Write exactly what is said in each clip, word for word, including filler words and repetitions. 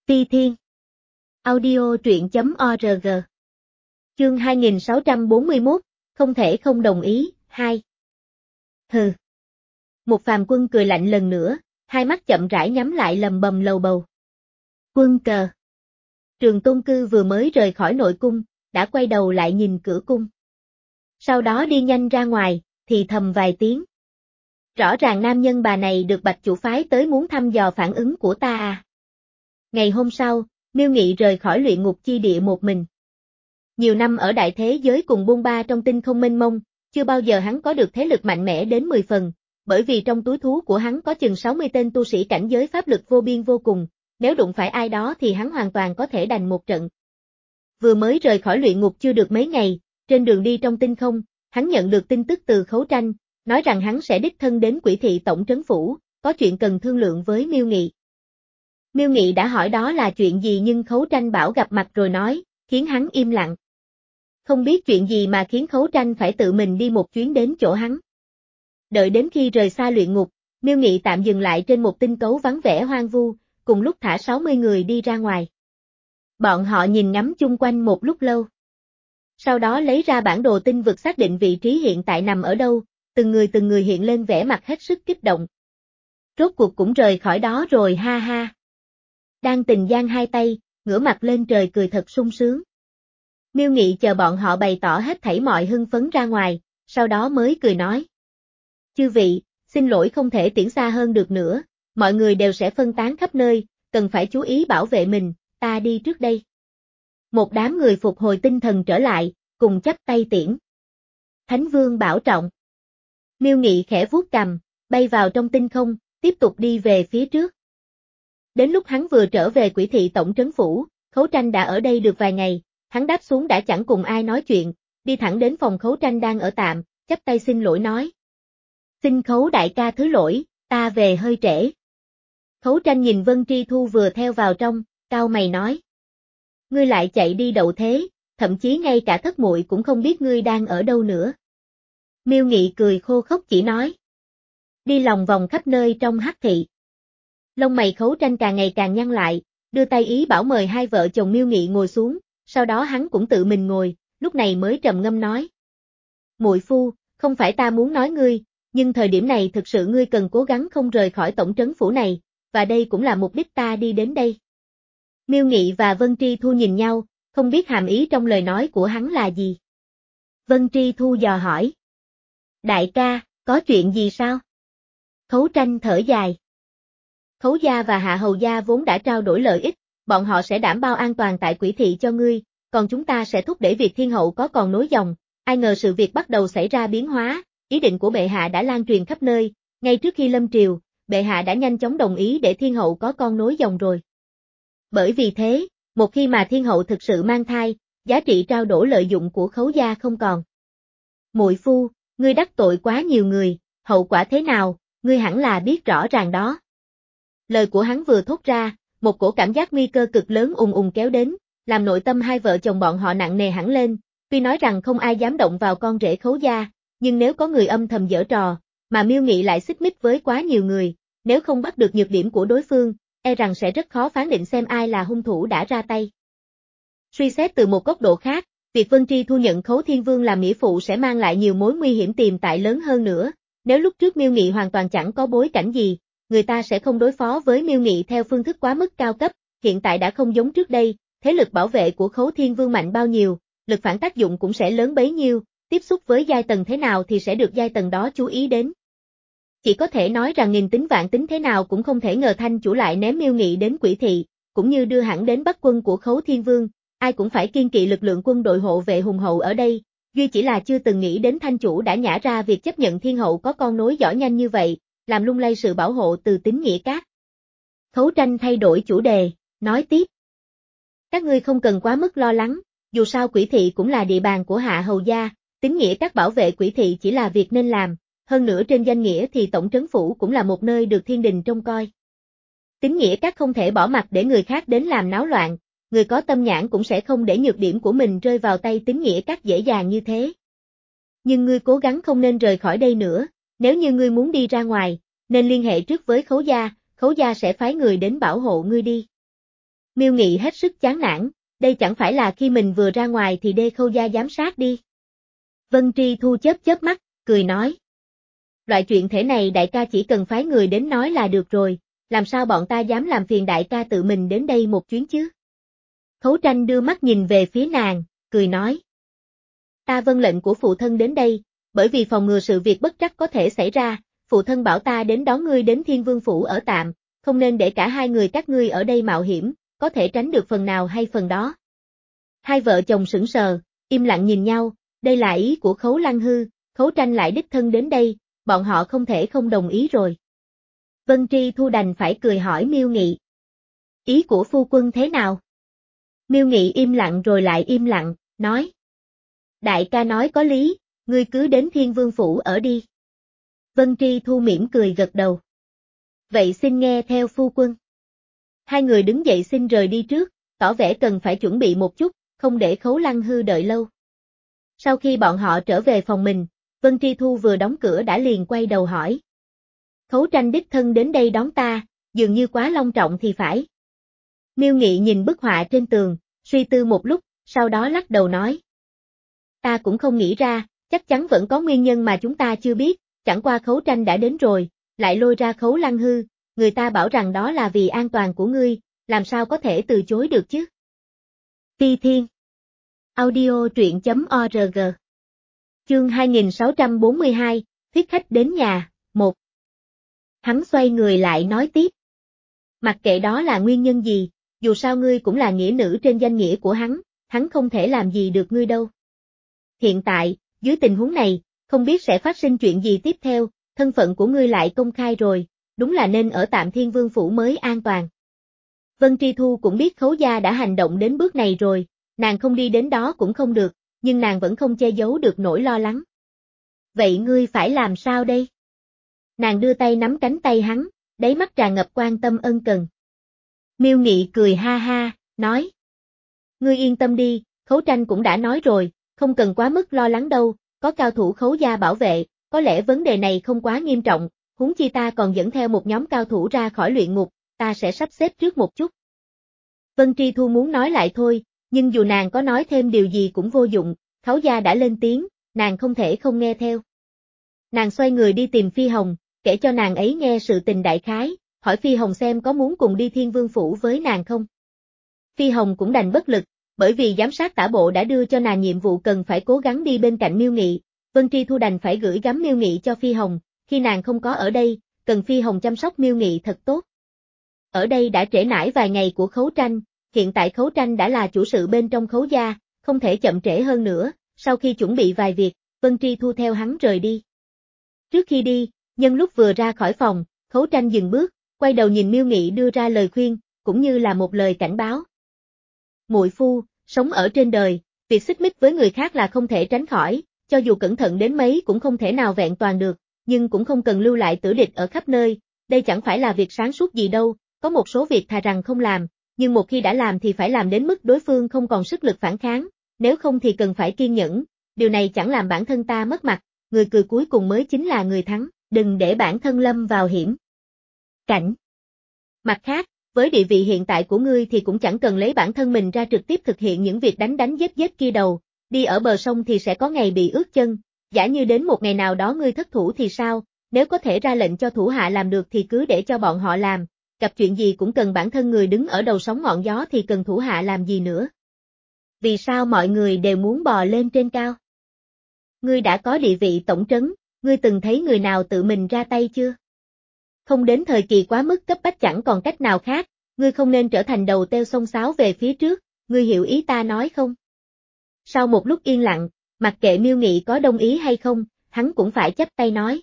Ti Thiên. Audio truyện chấm org. Chương hai nghìn sáu trăm bốn mươi mốt, không thể không đồng ý, hai. Hừ. Một phàm quân cười lạnh lần nữa, hai mắt chậm rãi nhắm lại lầm bầm lầu bầu. Quân cờ. Trường Tôn Cư vừa mới rời khỏi nội cung, đã quay đầu lại nhìn cửa cung. Sau đó đi nhanh ra ngoài, thì thầm vài tiếng. Rõ ràng nam nhân bà này được Bạch chủ phái tới muốn thăm dò phản ứng của ta à. Ngày hôm sau, Miêu Nghị rời khỏi luyện ngục chi địa một mình. Nhiều năm ở đại thế giới cùng buôn ba trong tinh không mênh mông, chưa bao giờ hắn có được thế lực mạnh mẽ đến mười phần, bởi vì trong túi thú của hắn có chừng sáu mươi tên tu sĩ cảnh giới pháp lực vô biên vô cùng, nếu đụng phải ai đó thì hắn hoàn toàn có thể đành một trận. Vừa mới rời khỏi luyện ngục chưa được mấy ngày, trên đường đi trong tinh không, hắn nhận được tin tức từ Khấu Tranh, nói rằng hắn sẽ đích thân đến Quỷ Thị tổng trấn phủ, có chuyện cần thương lượng với Miêu Nghị. Miêu Nghị đã hỏi đó là chuyện gì nhưng Khấu Tranh bảo gặp mặt rồi nói, khiến hắn im lặng. Không biết chuyện gì mà khiến Khấu Tranh phải tự mình đi một chuyến đến chỗ hắn. Đợi đến khi rời xa luyện ngục, Miêu Nghị tạm dừng lại trên một tinh cấu vắng vẻ hoang vu, cùng lúc thả sáu mươi người đi ra ngoài. Bọn họ nhìn ngắm chung quanh một lúc lâu. Sau đó lấy ra bản đồ tinh vực xác định vị trí hiện tại nằm ở đâu, từng người từng người hiện lên vẻ mặt hết sức kích động. Rốt cuộc cũng rời khỏi đó rồi ha ha. Đang tình giang hai tay, ngửa mặt lên trời cười thật sung sướng. Miêu Nghị chờ bọn họ bày tỏ hết thảy mọi hưng phấn ra ngoài, sau đó mới cười nói. Chư vị, xin lỗi không thể tiễn xa hơn được nữa, mọi người đều sẽ phân tán khắp nơi, cần phải chú ý bảo vệ mình, ta đi trước đây. Một đám người phục hồi tinh thần trở lại, cùng chắp tay tiễn. Thánh Vương bảo trọng. Miêu Nghị khẽ vuốt cằm, bay vào trong tinh không, tiếp tục đi về phía trước. Đến lúc hắn vừa trở về Quỷ Thị tổng trấn phủ, Khấu Tranh đã ở đây được vài ngày, hắn đáp xuống đã chẳng cùng ai nói chuyện, đi thẳng đến phòng Khấu Tranh đang ở tạm, chắp tay xin lỗi nói. Xin Khấu đại ca thứ lỗi, ta về hơi trễ. Khấu Tranh nhìn Vân Tri Thu vừa theo vào trong, cau mày nói. Ngươi lại chạy đi đậu thế, thậm chí ngay cả thất muội cũng không biết ngươi đang ở đâu nữa. Miêu Nghị cười khô khốc chỉ nói. Đi lòng vòng khắp nơi trong hắc thị. Lông mày Khấu Tranh càng ngày càng nhăn lại, đưa tay ý bảo mời hai vợ chồng Miêu Nghị ngồi xuống, sau đó hắn cũng tự mình ngồi, lúc này mới trầm ngâm nói. Muội phu, không phải ta muốn nói ngươi, nhưng thời điểm này thực sự ngươi cần cố gắng không rời khỏi tổng trấn phủ này, và đây cũng là mục đích ta đi đến đây. Miêu Nghị và Vân Tri Thu nhìn nhau, không biết hàm ý trong lời nói của hắn là gì. Vân Tri Thu dò hỏi. Đại ca, có chuyện gì sao? Khấu Tranh thở dài. Khấu gia và Hạ Hầu gia vốn đã trao đổi lợi ích, bọn họ sẽ đảm bảo an toàn tại Quỷ Thị cho ngươi, còn chúng ta sẽ thúc đẩy việc thiên hậu có còn nối dòng. Ai ngờ sự việc bắt đầu xảy ra biến hóa, ý định của bệ hạ đã lan truyền khắp nơi, ngay trước khi lâm triều, bệ hạ đã nhanh chóng đồng ý để thiên hậu có con nối dòng rồi. Bởi vì thế, một khi mà thiên hậu thực sự mang thai, giá trị trao đổi lợi dụng của Khấu gia không còn. Muội phu, ngươi đắc tội quá nhiều người, hậu quả thế nào, ngươi hẳn là biết rõ ràng đó. Lời của hắn vừa thốt ra, một cổ cảm giác nguy cơ cực lớn ùn ùn kéo đến, làm nội tâm hai vợ chồng bọn họ nặng nề hẳn lên, tuy nói rằng không ai dám động vào con rể Khấu gia, nhưng nếu có người âm thầm giở trò, mà Miêu Nghị lại xích mích với quá nhiều người, nếu không bắt được nhược điểm của đối phương, e rằng sẽ rất khó phán định xem ai là hung thủ đã ra tay. Suy xét từ một góc độ khác, việc Vân Tri Thu nhận Khấu Thiên Vương làm nghĩa phụ sẽ mang lại nhiều mối nguy hiểm tiềm tại lớn hơn nữa, nếu lúc trước Miêu Nghị hoàn toàn chẳng có bối cảnh gì, người ta sẽ không đối phó với Miêu Nghị theo phương thức quá mức cao cấp, hiện tại đã không giống trước đây, thế lực bảo vệ của Khấu Thiên Vương mạnh bao nhiêu, lực phản tác dụng cũng sẽ lớn bấy nhiêu, tiếp xúc với giai tầng thế nào thì sẽ được giai tầng đó chú ý đến. Chỉ có thể nói rằng nghìn tính vạn tính thế nào cũng không thể ngờ Thanh chủ lại ném Miêu Nghị đến Quỷ Thị, cũng như đưa hẳn đến Bắc quân của Khấu Thiên Vương, ai cũng phải kiên kỵ lực lượng quân đội hộ vệ hùng hậu ở đây, duy chỉ là chưa từng nghĩ đến Thanh chủ đã nhả ra việc chấp nhận thiên hậu có con nối dõi nhanh như vậy, làm lung lay sự bảo hộ từ tín nghĩa các. Khấu Tranh thay đổi chủ đề, nói tiếp. Các ngươi không cần quá mức lo lắng, dù sao Quỷ Thị cũng là địa bàn của Hạ Hầu gia, tín nghĩa các bảo vệ Quỷ Thị chỉ là việc nên làm, hơn nữa trên danh nghĩa thì tổng trấn phủ cũng là một nơi được thiên đình trông coi. Tín nghĩa các không thể bỏ mặc để người khác đến làm náo loạn, người có tâm nhãn cũng sẽ không để nhược điểm của mình rơi vào tay tín nghĩa các dễ dàng như thế. Nhưng ngươi cố gắng không nên rời khỏi đây nữa, nếu như ngươi muốn đi ra ngoài, nên liên hệ trước với Khấu gia, Khấu gia sẽ phái người đến bảo hộ ngươi đi. Miêu Nghị hết sức chán nản, đây chẳng phải là khi mình vừa ra ngoài thì Đê Khâu gia giám sát đi. Vân Tri Thu chớp chớp mắt, cười nói. Loại chuyện thế này đại ca chỉ cần phái người đến nói là được rồi, làm sao bọn ta dám làm phiền đại ca tự mình đến đây một chuyến chứ? Khấu Tranh đưa mắt nhìn về phía nàng, cười nói. Ta vâng lệnh của phụ thân đến đây, bởi vì phòng ngừa sự việc bất trắc có thể xảy ra, phụ thân bảo ta đến đón ngươi đến Thiên Vương Phủ ở tạm, không nên để cả hai người các ngươi ở đây mạo hiểm, có thể tránh được phần nào hay phần đó. Hai vợ chồng sững sờ, im lặng nhìn nhau, đây là ý của Khấu Lăng Hư, Khấu Tranh lại đích thân đến đây, bọn họ không thể không đồng ý rồi. Vân Tri Thu đành phải cười hỏi Miêu Nghị. Ý của phu quân thế nào? Miêu Nghị im lặng rồi lại im lặng, nói. Đại ca nói có lý, ngươi cứ đến Thiên Vương Phủ ở đi. Vân Tri Thu mỉm cười gật đầu. Vậy xin nghe theo phu quân. Hai người đứng dậy xin rời đi trước, tỏ vẻ cần phải chuẩn bị một chút, không để Khấu Lăng Hư đợi lâu. Sau khi bọn họ trở về phòng mình, Vân Tri Thu vừa đóng cửa đã liền quay đầu hỏi. Khấu Tranh đích thân đến đây đón ta, dường như quá long trọng thì phải. Miêu Nghị nhìn bức họa trên tường, suy tư một lúc, sau đó lắc đầu nói. Ta cũng không nghĩ ra, chắc chắn vẫn có nguyên nhân mà chúng ta chưa biết, chẳng qua Khấu Tranh đã đến rồi, lại lôi ra Khấu Lăng Hư, người ta bảo rằng đó là vì an toàn của ngươi, làm sao có thể từ chối được chứ? Phi Thiên Audio truyện chấm org Chương hai nghìn sáu trăm bốn mươi hai, thuyết khách đến nhà, một. Hắn xoay người lại nói tiếp. Mặc kệ đó là nguyên nhân gì, dù sao ngươi cũng là nghĩa nữ trên danh nghĩa của hắn, hắn không thể làm gì được ngươi đâu. Hiện tại, dưới tình huống này, không biết sẽ phát sinh chuyện gì tiếp theo, thân phận của ngươi lại công khai rồi, đúng là nên ở tạm Thiên Vương Phủ mới an toàn. Vân Tri Thu cũng biết Khấu gia đã hành động đến bước này rồi, nàng không đi đến đó cũng không được, nhưng nàng vẫn không che giấu được nỗi lo lắng. Vậy ngươi phải làm sao đây? Nàng đưa tay nắm cánh tay hắn, đáy mắt tràn ngập quan tâm ân cần. Miêu Nghị cười ha ha, nói. Ngươi yên tâm đi, Khấu Tranh cũng đã nói rồi, không cần quá mức lo lắng đâu, có cao thủ Khấu gia bảo vệ, có lẽ vấn đề này không quá nghiêm trọng, huống chi ta còn dẫn theo một nhóm cao thủ ra khỏi luyện ngục, ta sẽ sắp xếp trước một chút. Vân Tri Thu muốn nói lại thôi, nhưng dù nàng có nói thêm điều gì cũng vô dụng, Khấu gia đã lên tiếng, nàng không thể không nghe theo. Nàng xoay người đi tìm Phi Hồng, kể cho nàng ấy nghe sự tình đại khái, hỏi Phi Hồng xem có muốn cùng đi Thiên Vương Phủ với nàng không. Phi Hồng cũng đành bất lực, bởi vì giám sát tả bộ đã đưa cho nàng nhiệm vụ cần phải cố gắng đi bên cạnh Miêu Nghị, Vân Tri Thu đành phải gửi gắm Miêu Nghị cho Phi Hồng, khi nàng không có ở đây, cần Phi Hồng chăm sóc Miêu Nghị thật tốt. Ở đây đã trễ nải vài ngày của Khấu Tranh, hiện tại Khấu Tranh đã là chủ sự bên trong Khấu gia, không thể chậm trễ hơn nữa, sau khi chuẩn bị vài việc, Vân Tri Thu theo hắn rời đi. Trước khi đi, nhân lúc vừa ra khỏi phòng, Khấu Tranh dừng bước, quay đầu nhìn Miêu Nghị đưa ra lời khuyên, cũng như là một lời cảnh báo. Muội phu, sống ở trên đời, việc xích mích với người khác là không thể tránh khỏi, cho dù cẩn thận đến mấy cũng không thể nào vẹn toàn được, nhưng cũng không cần lưu lại tử địch ở khắp nơi, đây chẳng phải là việc sáng suốt gì đâu, có một số việc thà rằng không làm, nhưng một khi đã làm thì phải làm đến mức đối phương không còn sức lực phản kháng, nếu không thì cần phải kiên nhẫn, điều này chẳng làm bản thân ta mất mặt, người cười cuối cùng mới chính là người thắng, đừng để bản thân lâm vào hiểm cảnh. Mặt khác, với địa vị hiện tại của ngươi thì cũng chẳng cần lấy bản thân mình ra trực tiếp thực hiện những việc đánh đánh giết giết kia đâu, đi ở bờ sông thì sẽ có ngày bị ướt chân, giả như đến một ngày nào đó ngươi thất thủ thì sao, nếu có thể ra lệnh cho thủ hạ làm được thì cứ để cho bọn họ làm, gặp chuyện gì cũng cần bản thân người đứng ở đầu sóng ngọn gió thì cần thủ hạ làm gì nữa. Vì sao mọi người đều muốn bò lên trên cao? Ngươi đã có địa vị tổng trấn, ngươi từng thấy người nào tự mình ra tay chưa? Không đến thời kỳ quá mức cấp bách chẳng còn cách nào khác, ngươi không nên trở thành đầu têu xông xáo về phía trước, ngươi hiểu ý ta nói không? Sau một lúc yên lặng, mặc kệ Miêu Nghị có đồng ý hay không, hắn cũng phải chắp tay nói.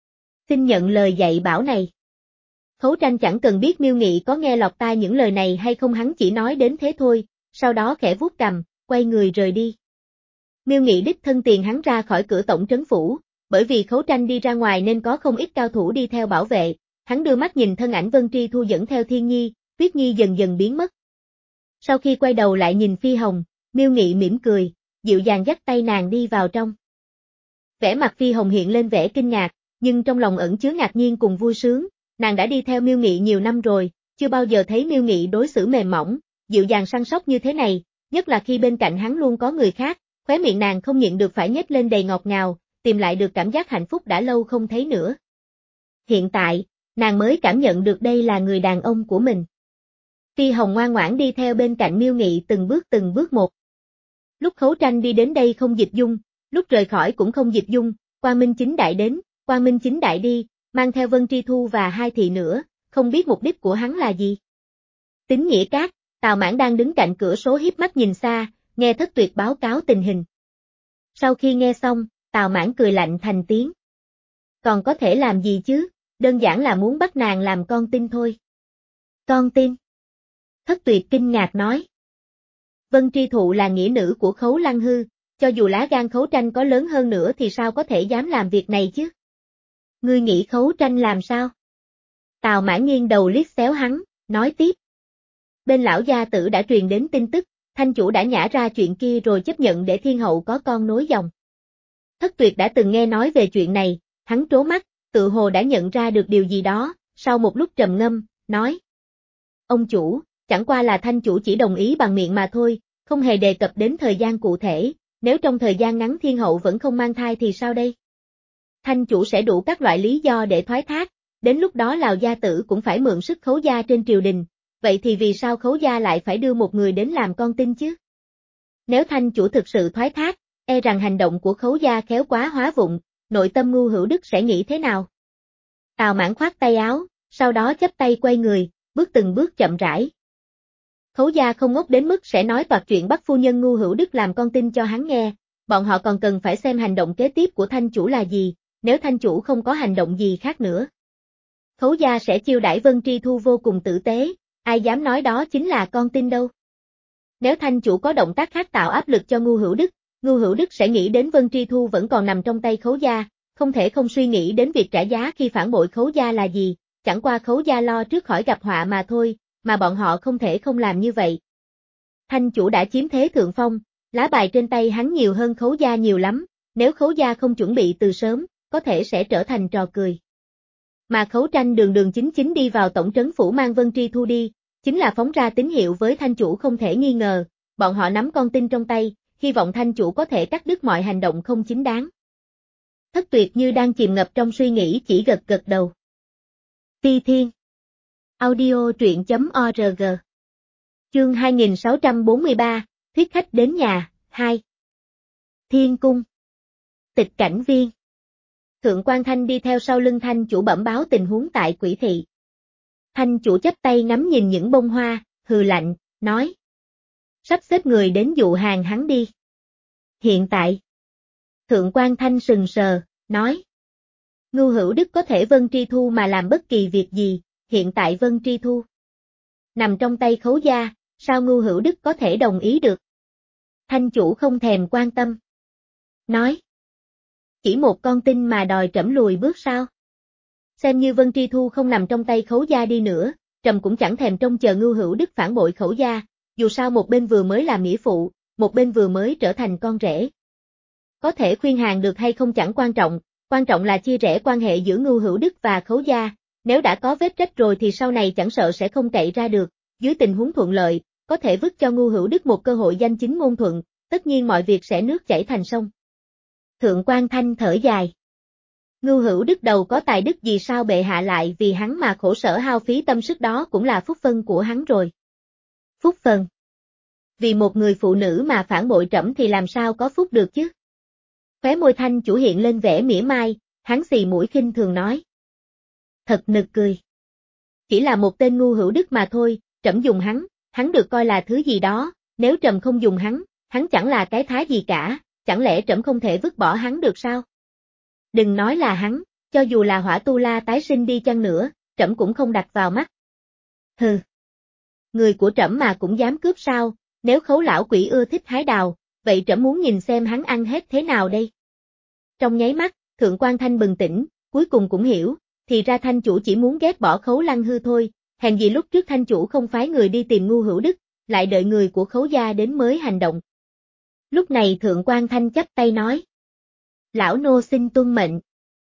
Xin nhận lời dạy bảo này. Khấu Tranh chẳng cần biết Miêu Nghị có nghe lọt tai những lời này hay không, hắn chỉ nói đến thế thôi, sau đó khẽ vuốt cằm, quay người rời đi. Miêu Nghị đích thân tiền hắn ra khỏi cửa tổng trấn phủ, bởi vì Khấu Tranh đi ra ngoài nên có không ít cao thủ đi theo bảo vệ, hắn đưa mắt nhìn thân ảnh Vân Tri Thu dẫn theo Thiên Nhi, Tuyết Nhi dần dần biến mất. Sau khi quay đầu lại nhìn Phi Hồng, Miêu Nghị mỉm cười, dịu dàng dắt tay nàng đi vào trong. Vẻ mặt Phi Hồng hiện lên vẻ kinh ngạc, nhưng trong lòng ẩn chứa ngạc nhiên cùng vui sướng, nàng đã đi theo Miêu Nghị nhiều năm rồi, chưa bao giờ thấy Miêu Nghị đối xử mềm mỏng, dịu dàng săn sóc như thế này, nhất là khi bên cạnh hắn luôn có người khác, khóe miệng nàng không nhịn được phải nhếch lên đầy ngọt ngào, tìm lại được cảm giác hạnh phúc đã lâu không thấy nữa. Hiện tại, nàng mới cảm nhận được đây là người đàn ông của mình. Phi Hồng ngoan ngoãn đi theo bên cạnh Miêu Nghị từng bước từng bước một. Lúc Khấu Tranh đi đến đây không dịch dung, lúc rời khỏi cũng không dịch dung, Quang Minh Chính Đại đến, Quang Minh Chính Đại đi, mang theo Vân Tri Thu và hai thị nữa, không biết mục đích của hắn là gì. Tín Nghĩa Các, Tào Mãn đang đứng cạnh cửa sổ híp mắt nhìn xa, nghe Thất Tuyệt báo cáo tình hình. Sau khi nghe xong, Tào Mãn cười lạnh thành tiếng. Còn có thể làm gì chứ, đơn giản là muốn bắt nàng làm con tin thôi. Con tin? Thất Tuyệt kinh ngạc nói. Vân Tri Thụ là nghĩa nữ của Khấu Lăng Hư, cho dù lá gan Khấu Tranh có lớn hơn nữa thì sao có thể dám làm việc này chứ? Ngươi nghĩ Khấu Tranh làm sao? Tào Mãn nghiêng đầu liếc xéo hắn, nói tiếp. Bên lão gia tử đã truyền đến tin tức, thanh chủ đã nhả ra chuyện kia rồi chấp nhận để thiên hậu có con nối dòng. Thất Tuyệt đã từng nghe nói về chuyện này, hắn trố mắt, tự hồ đã nhận ra được điều gì đó, sau một lúc trầm ngâm, nói. Ông chủ, chẳng qua là thanh chủ chỉ đồng ý bằng miệng mà thôi, không hề đề cập đến thời gian cụ thể, nếu trong thời gian ngắn thiên hậu vẫn không mang thai thì sao đây? Thanh chủ sẽ đủ các loại lý do để thoái thác, đến lúc đó Lào gia tử cũng phải mượn sức Khấu gia trên triều đình, vậy thì vì sao Khấu gia lại phải đưa một người đến làm con tin chứ? Nếu thanh chủ thực sự thoái thác, e rằng hành động của Khấu gia khéo quá hóa vụng, nội tâm Ngu Hữu Đức sẽ nghĩ thế nào? Tào Mãn khoát tay áo, sau đó chắp tay quay người, bước từng bước chậm rãi. Khấu gia không ngốc đến mức sẽ nói toạc chuyện bắt phu nhân Ngu Hữu Đức làm con tin cho hắn nghe, bọn họ còn cần phải xem hành động kế tiếp của thanh chủ là gì, nếu thanh chủ không có hành động gì khác nữa. Khấu gia sẽ chiêu đãi Vân Tri Thu vô cùng tử tế, ai dám nói đó chính là con tin đâu. Nếu thanh chủ có động tác khác tạo áp lực cho Ngu Hữu Đức, Ngu Hữu Đức sẽ nghĩ đến Vân Tri Thu vẫn còn nằm trong tay Khấu gia, không thể không suy nghĩ đến việc trả giá khi phản bội Khấu gia là gì, chẳng qua Khấu gia lo trước khỏi gặp họa mà thôi, mà bọn họ không thể không làm như vậy. Thanh chủ đã chiếm thế thượng phong, lá bài trên tay hắn nhiều hơn Khấu gia nhiều lắm, nếu Khấu gia không chuẩn bị từ sớm, có thể sẽ trở thành trò cười. Mà Khấu Tranh đường đường chính chính đi vào tổng trấn phủ mang Vân Tri Thu đi, chính là phóng ra tín hiệu với thanh chủ không thể nghi ngờ, bọn họ nắm con tin trong tay, hy vọng thanh chủ có thể cắt đứt mọi hành động không chính đáng. Thất Tuyệt như đang chìm ngập trong suy nghĩ chỉ gật gật đầu. Ti Thiên Audio truyện.org Chương hai nghìn sáu trăm bốn mươi ba, Thuyết khách đến nhà, hai Thiên Cung Tịch Cảnh Viên Thượng quan Thanh đi theo sau lưng thanh chủ bẩm báo tình huống tại Quỷ thị. Thanh chủ chắp tay ngắm nhìn những bông hoa, hừ lạnh, nói. Sắp xếp người đến dụ hàng hắn đi. Hiện tại. Thượng quan Thanh sừng sờ, nói. Ngu Hữu Đức có thể Vân Tri Thu mà làm bất kỳ việc gì, hiện tại Vân Tri Thu nằm trong tay Khấu gia, sao Ngu Hữu Đức có thể đồng ý được? Thanh chủ không thèm quan tâm. Nói. Chỉ một con tin mà đòi trẫm lùi bước sao? Xem như Vân Tri Thu không nằm trong tay Khấu gia đi nữa, trẫm cũng chẳng thèm trông chờ Ngu Hữu Đức phản bội Khấu gia, dù sao một bên vừa mới là nghĩa phụ, một bên vừa mới trở thành con rể. Có thể khuyên hàng được hay không chẳng quan trọng, quan trọng là chia rẽ quan hệ giữa Ngu Hữu Đức và Khấu gia, nếu đã có vết rách rồi thì sau này chẳng sợ sẽ không cậy ra được, dưới tình huống thuận lợi, có thể vứt cho Ngu Hữu Đức một cơ hội danh chính ngôn thuận, tất nhiên mọi việc sẽ nước chảy thành sông. Thượng quan Thanh thở dài. Ngu Hữu Đức đầu có tài đức gì sao bệ hạ lại vì hắn mà khổ sở hao phí tâm sức, đó cũng là phúc phân của hắn rồi. Phúc phân? Vì một người phụ nữ mà phản bội trẫm thì làm sao có phúc được chứ? Khóe môi Thanh chủ hiện lên vẻ mỉa mai, hắn xì mũi khinh thường nói. Thật nực cười. Chỉ là một tên Ngu Hữu Đức mà thôi, trẫm dùng hắn, hắn được coi là thứ gì đó, nếu trẫm không dùng hắn, hắn chẳng là cái thá gì cả, chẳng lẽ trẫm không thể vứt bỏ hắn được sao? Đừng nói là hắn, cho dù là Hỏa Tu La tái sinh đi chăng nữa, trẫm cũng không đặt vào mắt. Hừ. Người của trẫm mà cũng dám cướp sao, nếu Khấu lão quỷ ưa thích hái đào, vậy trẫm muốn nhìn xem hắn ăn hết thế nào đây. Trong nháy mắt, Thượng quan Thanh bừng tỉnh, cuối cùng cũng hiểu, thì ra thanh chủ chỉ muốn ghét bỏ Khấu Lăng Hư thôi, hèn gì lúc trước thanh chủ không phái người đi tìm Ngu Hữu Đức, lại đợi người của Khấu gia đến mới hành động. Lúc này Thượng quan Thanh chắp tay nói. Lão nô xin tuân mệnh.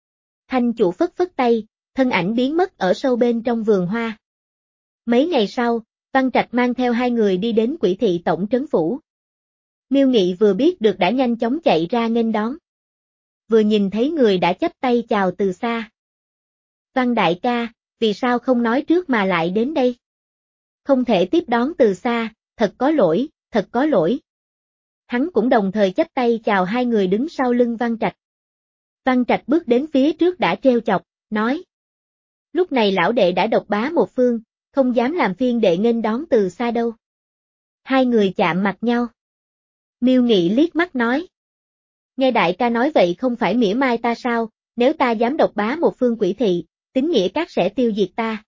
Thanh chủ phất phất tay, thân ảnh biến mất ở sâu bên trong vườn hoa. Mấy ngày sau, Văn Trạch mang theo hai người đi đến Quỷ thị tổng trấn phủ. Miêu Nghị vừa biết được đã nhanh chóng chạy ra nghênh đón. Vừa nhìn thấy người đã chắp tay chào từ xa. Văn đại ca, vì sao không nói trước mà lại đến đây? Không thể tiếp đón từ xa, thật có lỗi, thật có lỗi. Hắn cũng đồng thời chắp tay chào hai người đứng sau lưng Văn Trạch. Văn Trạch bước đến phía trước đã trêu chọc, nói. Lúc này lão đệ đã độc bá một phương, không dám làm phiên đệ nghênh đón từ xa đâu. Hai người chạm mặt nhau. Miêu Nghị liếc mắt nói. Nghe đại ca nói vậy không phải mỉa mai ta sao, nếu ta dám độc bá một phương Quỷ thị, tín nghĩa các sẽ tiêu diệt ta.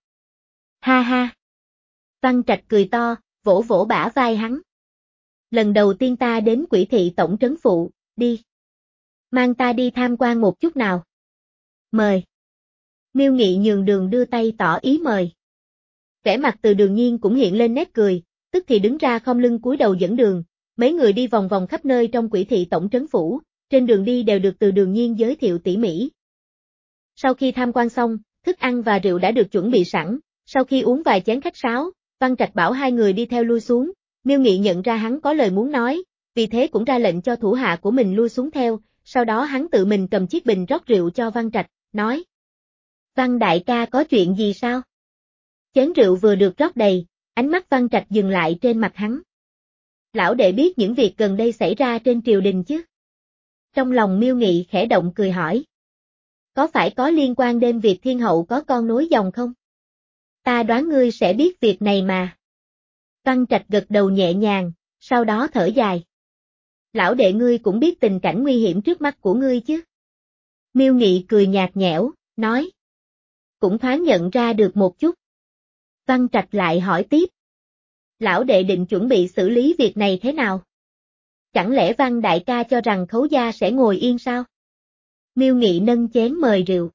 Ha ha. Văn Trạch cười to, vỗ vỗ bả vai hắn. Lần đầu tiên ta đến Quỷ thị tổng trấn phụ, đi. Mang ta đi tham quan một chút nào. Mời. Miêu Nghị nhường đường đưa tay tỏ ý mời. Vẻ mặt Từ Đường Nhiên cũng hiện lên nét cười, tức thì đứng ra khom lưng cúi đầu dẫn đường, mấy người đi vòng vòng khắp nơi trong Quỷ thị tổng trấn phủ, trên đường đi đều được Từ Đường Nhiên giới thiệu tỉ mỉ. Sau khi tham quan xong, thức ăn và rượu đã được chuẩn bị sẵn, sau khi uống vài chén khách sáo, Văn Trạch bảo hai người đi theo lui xuống, Miêu Nghị nhận ra hắn có lời muốn nói, vì thế cũng ra lệnh cho thủ hạ của mình lui xuống theo, sau đó hắn tự mình cầm chiếc bình rót rượu cho Văn Trạch, nói. Văn đại ca có chuyện gì sao? Chén rượu vừa được rót đầy, ánh mắt Văn Trạch dừng lại trên mặt hắn. Lão đệ biết những việc gần đây xảy ra trên triều đình chứ? Trong lòng Miêu Nghị khẽ động cười hỏi. Có phải có liên quan đến việc thiên hậu có con nối dòng không? Ta đoán ngươi sẽ biết việc này mà. Văn Trạch gật đầu nhẹ nhàng, sau đó thở dài. Lão đệ ngươi cũng biết tình cảnh nguy hiểm trước mắt của ngươi chứ? Miêu Nghị cười nhạt nhẽo, nói. Cũng thoáng nhận ra được một chút. Văn Trạch lại hỏi tiếp. Lão đệ định chuẩn bị xử lý việc này thế nào? Chẳng lẽ Văn đại ca cho rằng Khấu gia sẽ ngồi yên sao? Miêu Nghị nâng chén mời rượu.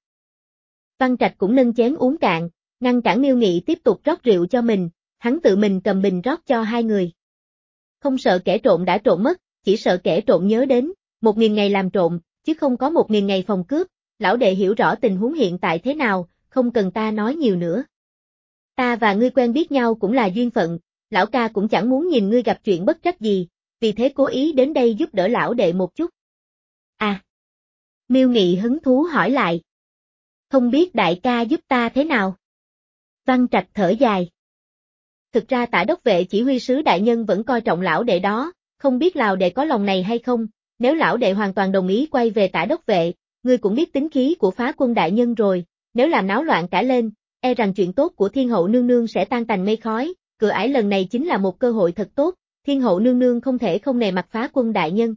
Văn Trạch cũng nâng chén uống cạn, ngăn cản Miêu Nghị tiếp tục rót rượu cho mình, hắn tự mình cầm bình rót cho hai người. Không sợ kẻ trộm đã trộm mất, chỉ sợ kẻ trộm nhớ đến, một nghìn ngày làm trộm, chứ không có một nghìn ngày phòng cướp, lão đệ hiểu rõ tình huống hiện tại thế nào, không cần ta nói nhiều nữa. Ta và ngươi quen biết nhau cũng là duyên phận, lão ca cũng chẳng muốn nhìn ngươi gặp chuyện bất trắc gì, vì thế cố ý đến đây giúp đỡ lão đệ một chút. À. Miêu Nghị hứng thú hỏi lại. Không biết đại ca giúp ta thế nào? Văn Trạch thở dài. Thực ra Tả đốc vệ chỉ huy sứ đại nhân vẫn coi trọng lão đệ đó, không biết lão đệ có lòng này hay không, nếu lão đệ hoàn toàn đồng ý quay về Tả đốc vệ, ngươi cũng biết tính khí của Phá Quân đại nhân rồi, nếu làm náo loạn cả lên, e rằng chuyện tốt của Thiên hậu nương nương sẽ tan tành mây khói, cửa ải lần này chính là một cơ hội thật tốt, Thiên hậu nương nương không thể không nề mặt Phá Quân đại nhân.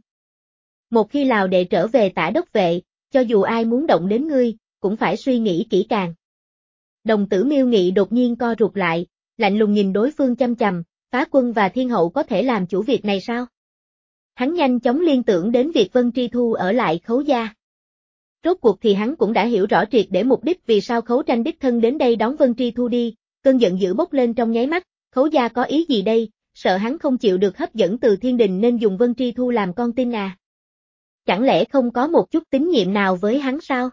Một khi lão đệ trở về Tả đốc vệ, cho dù ai muốn động đến ngươi, cũng phải suy nghĩ kỹ càng. Đồng tử Miêu Nghị đột nhiên co rụt lại, lạnh lùng nhìn đối phương chăm chằm, Phá Quân và Thiên hậu có thể làm chủ việc này sao? Hắn nhanh chóng liên tưởng đến việc Vân Tri Thu ở lại Khấu gia. Rốt cuộc thì hắn cũng đã hiểu rõ triệt để mục đích vì sao Khấu Tranh đích thân đến đây đón Vân Tri Thu đi, cơn giận dữ bốc lên trong nháy mắt, Khấu gia có ý gì đây, sợ hắn không chịu được hấp dẫn từ thiên đình nên dùng Vân Tri Thu làm con tin à? Chẳng lẽ không có một chút tín nhiệm nào với hắn sao?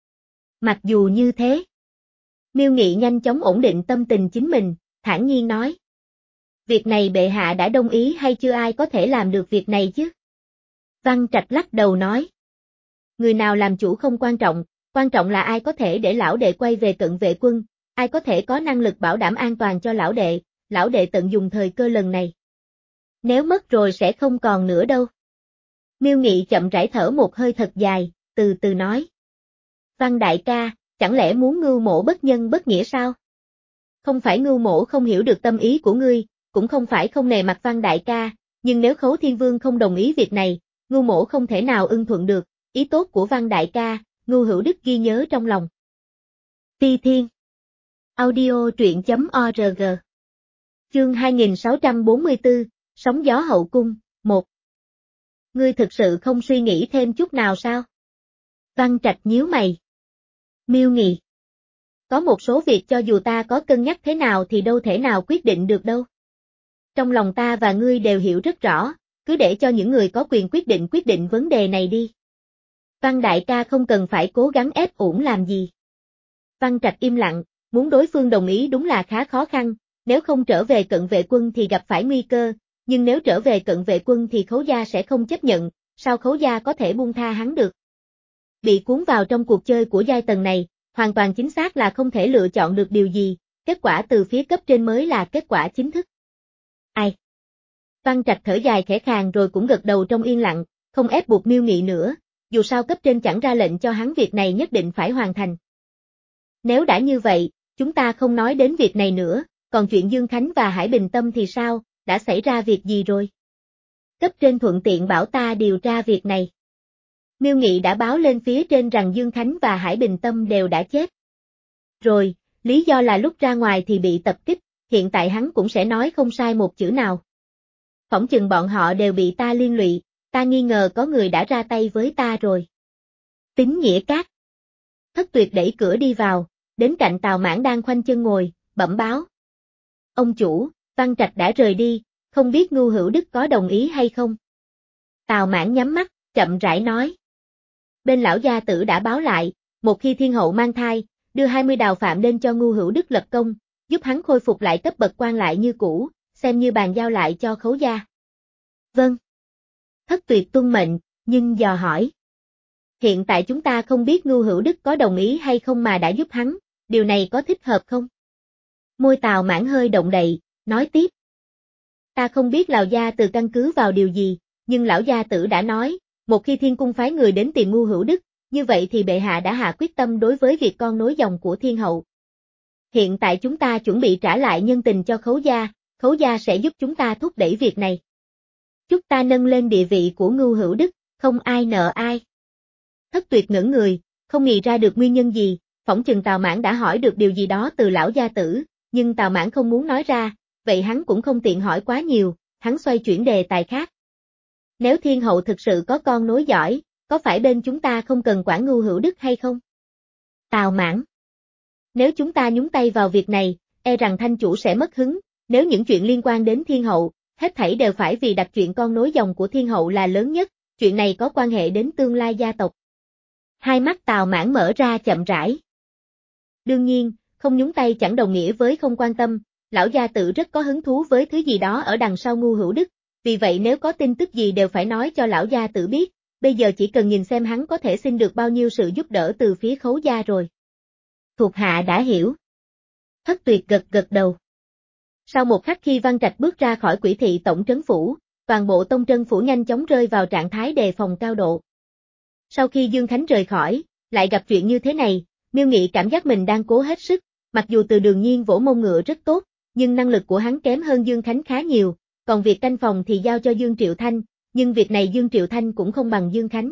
Mặc dù như thế, Miêu Nghị nhanh chóng ổn định tâm tình chính mình, thản nhiên nói. Việc này bệ hạ đã đồng ý hay chưa, ai có thể làm được việc này chứ? Văn Trạch lắc đầu nói. Người nào làm chủ không quan trọng, quan trọng là ai có thể để lão đệ quay về Cận Vệ quân, ai có thể có năng lực bảo đảm an toàn cho lão đệ, lão đệ tận dùng thời cơ lần này. Nếu mất rồi sẽ không còn nữa đâu. Miêu Nghị chậm rãi thở một hơi thật dài, từ từ nói. Văn đại ca, chẳng lẽ muốn Ngưu Mỗ bất nhân bất nghĩa sao? Không phải Ngưu Mỗ không hiểu được tâm ý của ngươi, cũng không phải không nề mặt Văn đại ca, nhưng nếu Khấu Thiên Vương không đồng ý việc này, Ngưu Mỗ không thể nào ưng thuận được, ý tốt của Văn đại ca, Ngưu Hữu Đức ghi nhớ trong lòng. Phi Thiên Audio truyện chấm org Chương hai nghìn sáu trăm bốn mươi tư, Sóng gió hậu cung, một. Ngươi thực sự không suy nghĩ thêm chút nào sao? Văn Trạch nhíu mày. Miêu Nghị. Có một số việc cho dù ta có cân nhắc thế nào thì đâu thể nào quyết định được đâu. Trong lòng ta và ngươi đều hiểu rất rõ, cứ để cho những người có quyền quyết định quyết định vấn đề này đi. Văn đại ca không cần phải cố gắng ép uổng làm gì. Văn Trạch im lặng, muốn đối phương đồng ý đúng là khá khó khăn, nếu không trở về cận vệ quân thì gặp phải nguy cơ, nhưng nếu trở về cận vệ quân thì Khấu gia sẽ không chấp nhận, sao Khấu gia có thể buông tha hắn được. Bị cuốn vào trong cuộc chơi của giai tầng này, hoàn toàn chính xác là không thể lựa chọn được điều gì, kết quả từ phía cấp trên mới là kết quả chính thức. Ai? Văn Trạch thở dài khẽ khàng rồi cũng gật đầu trong yên lặng, không ép buộc Miêu Nghị nữa, dù sao cấp trên chẳng ra lệnh cho hắn việc này nhất định phải hoàn thành. Nếu đã như vậy, chúng ta không nói đến việc này nữa, còn chuyện Dương Khánh và Hải Bình Tâm thì sao, đã xảy ra việc gì rồi? Cấp trên thuận tiện bảo ta điều tra việc này. Miêu Nghị đã báo lên phía trên rằng Dương Khánh và Hải Bình Tâm đều đã chết. Rồi, lý do là lúc ra ngoài thì bị tập kích, hiện tại hắn cũng sẽ nói không sai một chữ nào. Phỏng chừng bọn họ đều bị ta liên lụy, ta nghi ngờ có người đã ra tay với ta rồi. Tín Nghĩa Các. Thất Tuyệt đẩy cửa đi vào, đến cạnh Tào Mãn đang khoanh chân ngồi, bẩm báo. Ông chủ, Văn Trạch đã rời đi, không biết Ngưu Hữu Đức có đồng ý hay không? Tào Mãn nhắm mắt, chậm rãi nói. Bên lão gia tử đã báo lại, một khi thiên hậu mang thai, đưa hai mươi đào phạm lên cho Ngưu Hữu Đức lập công, giúp hắn khôi phục lại cấp bậc quan lại như cũ, xem như bàn giao lại cho Khấu gia. Vâng. Thất Tuyệt tuân mệnh, nhưng dò hỏi. Hiện tại chúng ta không biết Ngưu Hữu Đức có đồng ý hay không mà đã giúp hắn, điều này có thích hợp không? Môi Tào Mãn hơi động đậy, nói tiếp. Ta không biết lão gia từ căn cứ vào điều gì, nhưng lão gia tử đã nói, một khi thiên cung phái người đến tìm Ngưu Hữu Đức, như vậy thì bệ hạ đã hạ quyết tâm đối với việc con nối dòng của thiên hậu. Hiện tại chúng ta chuẩn bị trả lại nhân tình cho Khấu gia, Khấu gia sẽ giúp chúng ta thúc đẩy việc này. Chúc ta nâng lên địa vị của Ngưu Hữu Đức, không ai nợ ai. Thất Tuyệt ngẩn người, không nghĩ ra được nguyên nhân gì, phỏng chừng Tào Mãn đã hỏi được điều gì đó từ lão gia tử, nhưng Tào Mãn không muốn nói ra, vậy hắn cũng không tiện hỏi quá nhiều, hắn xoay chuyển đề tài khác. Nếu thiên hậu thực sự có con nối giỏi, có phải bên chúng ta không cần quản Ngưu Hữu Đức hay không? Tào Mãn. Nếu chúng ta nhúng tay vào việc này, e rằng thanh chủ sẽ mất hứng, nếu những chuyện liên quan đến thiên hậu, hết thảy đều phải vì đặt chuyện con nối dòng của thiên hậu là lớn nhất, chuyện này có quan hệ đến tương lai gia tộc. Hai mắt Tào Mãn mở ra chậm rãi. Đương nhiên, không nhúng tay chẳng đồng nghĩa với không quan tâm, lão gia tử rất có hứng thú với thứ gì đó ở đằng sau Ngưu Hữu Đức, vì vậy nếu có tin tức gì đều phải nói cho lão gia tử biết, bây giờ chỉ cần nhìn xem hắn có thể xin được bao nhiêu sự giúp đỡ từ phía Khấu gia rồi. Thuộc hạ đã hiểu. Thất Tuyệt gật gật đầu. Sau một khắc khi Văn Trạch bước ra khỏi Quỷ thị tổng trấn phủ, toàn bộ tông trấn phủ nhanh chóng rơi vào trạng thái đề phòng cao độ. Sau khi Dương Khánh rời khỏi, lại gặp chuyện như thế này, Miêu Nghị cảm giác mình đang cố hết sức, mặc dù Từ Đường Nhiên vỗ mông ngựa rất tốt, nhưng năng lực của hắn kém hơn Dương Khánh khá nhiều, còn việc canh phòng thì giao cho Dương Triệu Thanh, nhưng việc này Dương Triệu Thanh cũng không bằng Dương Khánh.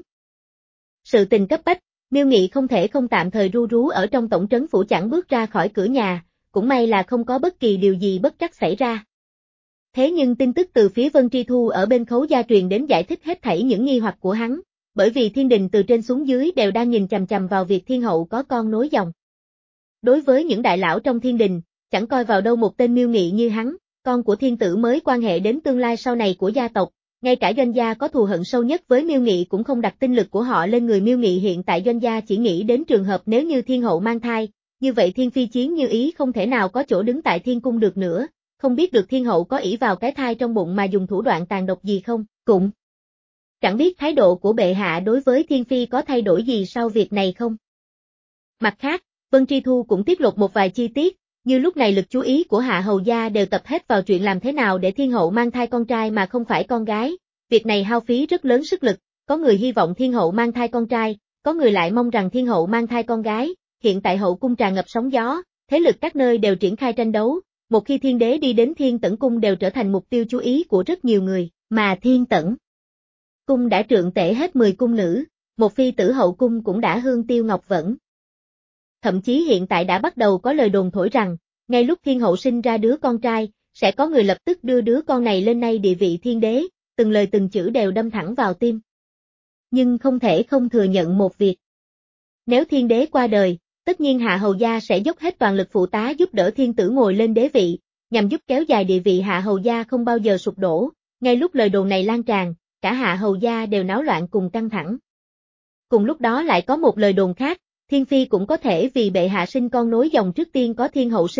Sự tình cấp bách, Miêu Nghị không thể không tạm thời ru rú ở trong tổng trấn phủ chẳng bước ra khỏi cửa nhà, cũng may là không có bất kỳ điều gì bất trắc xảy ra. Thế nhưng tin tức từ phía Vân Tri Thu ở bên Khấu gia truyền đến giải thích hết thảy những nghi hoặc của hắn, bởi vì thiên đình từ trên xuống dưới đều đang nhìn chằm chằm vào việc thiên hậu có con nối dòng. Đối với những đại lão trong thiên đình, chẳng coi vào đâu một tên Miêu Nghị như hắn, con của thiên tử mới quan hệ đến tương lai sau này của gia tộc, ngay cả Doanh gia có thù hận sâu nhất với Miêu Nghị cũng không đặt tinh lực của họ lên người Miêu Nghị. Hiện tại Doanh gia chỉ nghĩ đến trường hợp nếu như thiên hậu mang thai, như vậy Thiên Phi Chiến Như Ý không thể nào có chỗ đứng tại thiên cung được nữa, không biết được thiên hậu có ỷ vào cái thai trong bụng mà dùng thủ đoạn tàn độc gì không, cũng chẳng biết thái độ của bệ hạ đối với Thiên Phi có thay đổi gì sau việc này không. Mặt khác, Vân Tri Thu cũng tiết lộ một vài chi tiết, như lúc này lực chú ý của Hạ Hầu gia đều tập hết vào chuyện làm thế nào để thiên hậu mang thai con trai mà không phải con gái, việc này hao phí rất lớn sức lực, có người hy vọng thiên hậu mang thai con trai, có người lại mong rằng thiên hậu mang thai con gái, hiện tại hậu cung tràn ngập sóng gió, thế lực các nơi đều triển khai tranh đấu, một khi thiên đế đi đến Thiên Tẩn cung đều trở thành mục tiêu chú ý của rất nhiều người, mà Thiên Tẩn cung đã trượng tể hết mười cung nữ, một phi tử hậu cung cũng đã hương tiêu ngọc vẫn. Thậm chí hiện tại đã bắt đầu có lời đồn thổi rằng, ngay lúc thiên hậu sinh ra đứa con trai, sẽ có người lập tức đưa đứa con này lên nay địa vị thiên đế, từng lời từng chữ đều đâm thẳng vào tim. Nhưng không thể không thừa nhận một việc. Nếu thiên đế qua đời, tất nhiên Hạ Hầu gia sẽ dốc hết toàn lực phụ tá giúp đỡ thiên tử ngồi lên đế vị, nhằm giúp kéo dài địa vị Hạ Hầu gia không bao giờ sụp đổ. Ngay lúc lời đồn này lan tràn, cả Hạ Hầu gia đều náo loạn cùng căng thẳng. Cùng lúc đó lại có một lời đồn khác, Thiên Phi cũng có thể vì bệ hạ sinh con nối dòng trước tiên có thiên hậu sinh,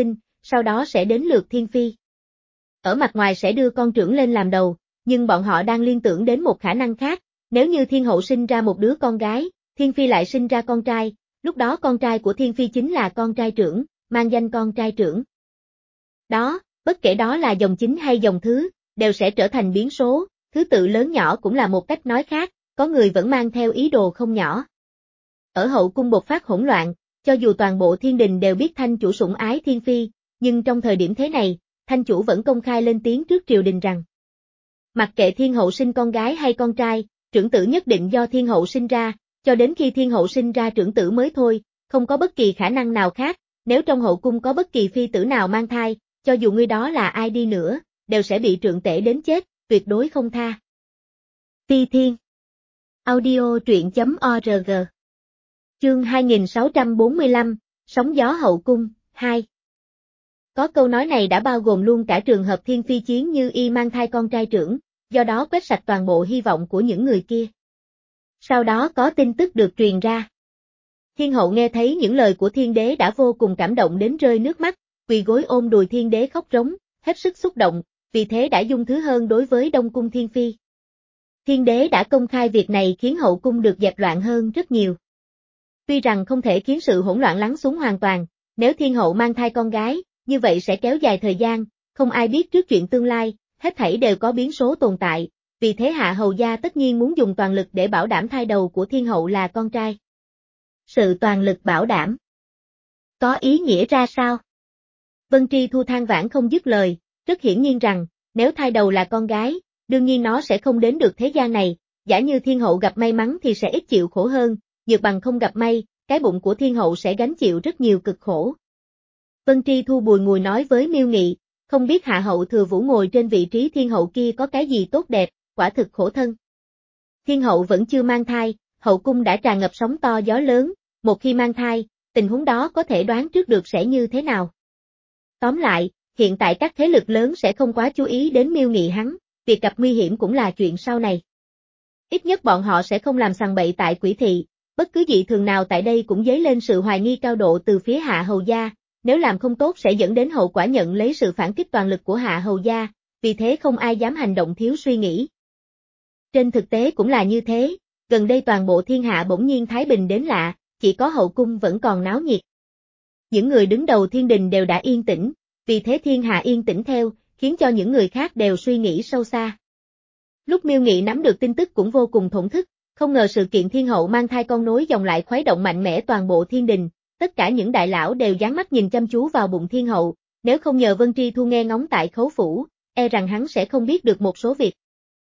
sau đó sẽ đến lượt Thiên Phi. Ở mặt ngoài sẽ đưa con trưởng lên làm đầu, nhưng bọn họ đang liên tưởng đến một khả năng khác, nếu như Thiên Hậu sinh ra một đứa con gái, Thiên Phi lại sinh ra con trai, lúc đó con trai của Thiên Phi chính là con trai trưởng, mang danh con trai trưởng. Đó, bất kể đó là dòng chính hay dòng thứ, đều sẽ trở thành biến số, thứ tự lớn nhỏ cũng là một cách nói khác, có người vẫn mang theo ý đồ không nhỏ. Ở hậu cung bộc phát hỗn loạn, cho dù toàn bộ thiên đình đều biết Thanh chủ sủng ái Thiên Phi, nhưng trong thời điểm thế này, Thanh chủ vẫn công khai lên tiếng trước triều đình rằng mặc kệ Thiên Hậu sinh con gái hay con trai, trưởng tử nhất định do Thiên Hậu sinh ra, cho đến khi Thiên Hậu sinh ra trưởng tử mới thôi, không có bất kỳ khả năng nào khác, nếu trong hậu cung có bất kỳ phi tử nào mang thai, cho dù người đó là ai đi nữa, đều sẽ bị trượng tể đến chết, tuyệt đối không tha. Phi Thiên Audio truyện chấm org Chương hai nghìn sáu trăm bốn mươi lăm, Sóng gió hậu cung, hai. Có câu nói này đã bao gồm luôn cả trường hợp Thiên Phi Chiến Như Y mang thai con trai trưởng, do đó quét sạch toàn bộ hy vọng của những người kia. Sau đó có tin tức được truyền ra. Thiên hậu nghe thấy những lời của thiên đế đã vô cùng cảm động đến rơi nước mắt, quỳ gối ôm đùi thiên đế khóc rống, hết sức xúc động, vì thế đã dung thứ hơn đối với Đông Cung Thiên Phi. Thiên đế đã công khai việc này khiến hậu cung được dẹp loạn hơn rất nhiều. Tuy rằng không thể khiến sự hỗn loạn lắng xuống hoàn toàn, nếu thiên hậu mang thai con gái, như vậy sẽ kéo dài thời gian, không ai biết trước chuyện tương lai, hết thảy đều có biến số tồn tại, vì thế Hạ Hầu Gia tất nhiên muốn dùng toàn lực để bảo đảm thai đầu của thiên hậu là con trai. Sự toàn lực bảo đảm có ý nghĩa ra sao? Vân Tri Thu than vãn không dứt lời, rất hiển nhiên rằng, nếu thai đầu là con gái, đương nhiên nó sẽ không đến được thế gian này, giả như thiên hậu gặp may mắn thì sẽ ít chịu khổ hơn, nhược bằng không gặp may, cái bụng của thiên hậu sẽ gánh chịu rất nhiều cực khổ. Vân Tri Thu bùi ngùi nói với Miêu Nghị, không biết Hạ hậu Thừa Vũ ngồi trên vị trí thiên hậu kia có cái gì tốt đẹp, quả thực khổ thân. Thiên hậu vẫn chưa mang thai, hậu cung đã tràn ngập sóng to gió lớn, một khi mang thai, tình huống đó có thể đoán trước được sẽ như thế nào. Tóm lại, hiện tại các thế lực lớn sẽ không quá chú ý đến Miêu Nghị hắn, việc gặp nguy hiểm cũng là chuyện sau này. Ít nhất bọn họ sẽ không làm sằng bậy tại Quỷ Thị, bất cứ dị thường nào tại đây cũng dấy lên sự hoài nghi cao độ từ phía Hạ Hầu Gia, nếu làm không tốt sẽ dẫn đến hậu quả nhận lấy sự phản kích toàn lực của Hạ Hầu Gia, vì thế không ai dám hành động thiếu suy nghĩ. Trên thực tế cũng là như thế, gần đây toàn bộ thiên hạ bỗng nhiên thái bình đến lạ, chỉ có hậu cung vẫn còn náo nhiệt. Những người đứng đầu thiên đình đều đã yên tĩnh, vì thế thiên hạ yên tĩnh theo, khiến cho những người khác đều suy nghĩ sâu xa. Lúc Miêu Nghị nắm được tin tức cũng vô cùng thổn thức, không ngờ sự kiện thiên hậu mang thai con nối dòng lại khuấy động mạnh mẽ toàn bộ thiên đình, tất cả những đại lão đều dán mắt nhìn chăm chú vào bụng thiên hậu, nếu không nhờ Vân Tri Thu nghe ngóng tại khấu phủ, e rằng hắn sẽ không biết được một số việc.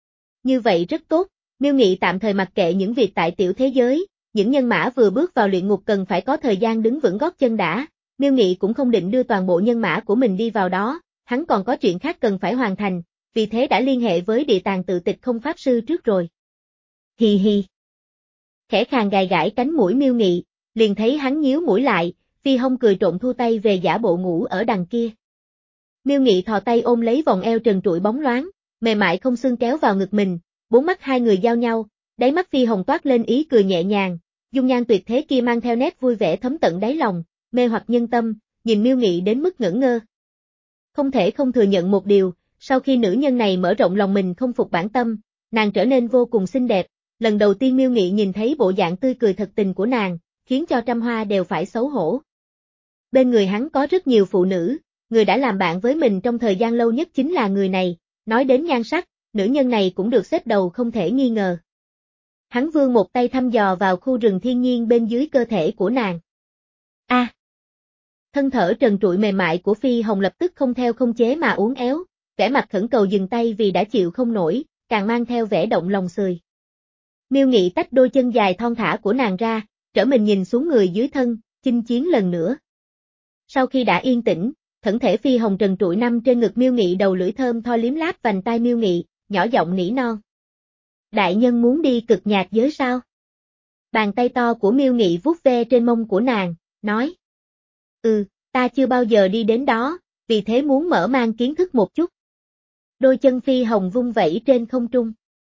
Như vậy rất tốt, Miêu Nghị tạm thời mặc kệ những việc tại tiểu thế giới, những nhân mã vừa bước vào luyện ngục cần phải có thời gian đứng vững gót chân đã, Miêu Nghị cũng không định đưa toàn bộ nhân mã của mình đi vào đó, hắn còn có chuyện khác cần phải hoàn thành, vì thế đã liên hệ với Địa Tàng Tự Tịch Không Pháp Sư trước rồi. Hì hì. Khẽ khàng gài gãi cánh mũi Miêu Nghị, liền thấy hắn nhíu mũi lại, Phi Hồng cười trộn thu tay về giả bộ ngủ ở đằng kia. Miêu Nghị thò tay ôm lấy vòng eo trần trụi bóng loáng, mềm mại không xương kéo vào ngực mình, bốn mắt hai người giao nhau, đáy mắt Phi Hồng toát lên ý cười nhẹ nhàng, dung nhan tuyệt thế kia mang theo nét vui vẻ thấm tận đáy lòng, mê hoặc nhân tâm, nhìn Miêu Nghị đến mức ngẩn ngơ. Không thể không thừa nhận một điều, sau khi nữ nhân này mở rộng lòng mình không phục bản tâm, nàng trở nên vô cùng xinh đẹp, lần đầu tiên Miêu Nghị nhìn thấy bộ dạng tươi cười thật tình của nàng, khiến cho trăm hoa đều phải xấu hổ. Bên người hắn có rất nhiều phụ nữ, người đã làm bạn với mình trong thời gian lâu nhất chính là người này, nói đến nhan sắc, nữ nhân này cũng được xếp đầu không thể nghi ngờ. Hắn vươn một tay thăm dò vào khu rừng thiên nhiên bên dưới cơ thể của nàng. A. À, thân thở trần trụi mềm mại của Phi Hồng lập tức không theo không chế mà uốn éo, vẻ mặt khẩn cầu dừng tay vì đã chịu không nổi, càng mang theo vẻ động lòng sưởi. Miêu Nghị tách đôi chân dài thon thả của nàng ra, trở mình nhìn xuống người dưới thân, chinh chiến lần nữa. Sau khi đã yên tĩnh, thân thể Phi Hồng trần trụi nằm trên ngực Miêu Nghị, đầu lưỡi thơm tho liếm láp vành tai Miêu Nghị, nhỏ giọng nỉ non. Đại nhân muốn đi cực nhạc giới sao? Bàn tay to của Miêu Nghị vuốt ve trên mông của nàng, nói. Ừ, ta chưa bao giờ đi đến đó, vì thế muốn mở mang kiến thức một chút. Đôi chân Phi Hồng vung vẩy trên không trung.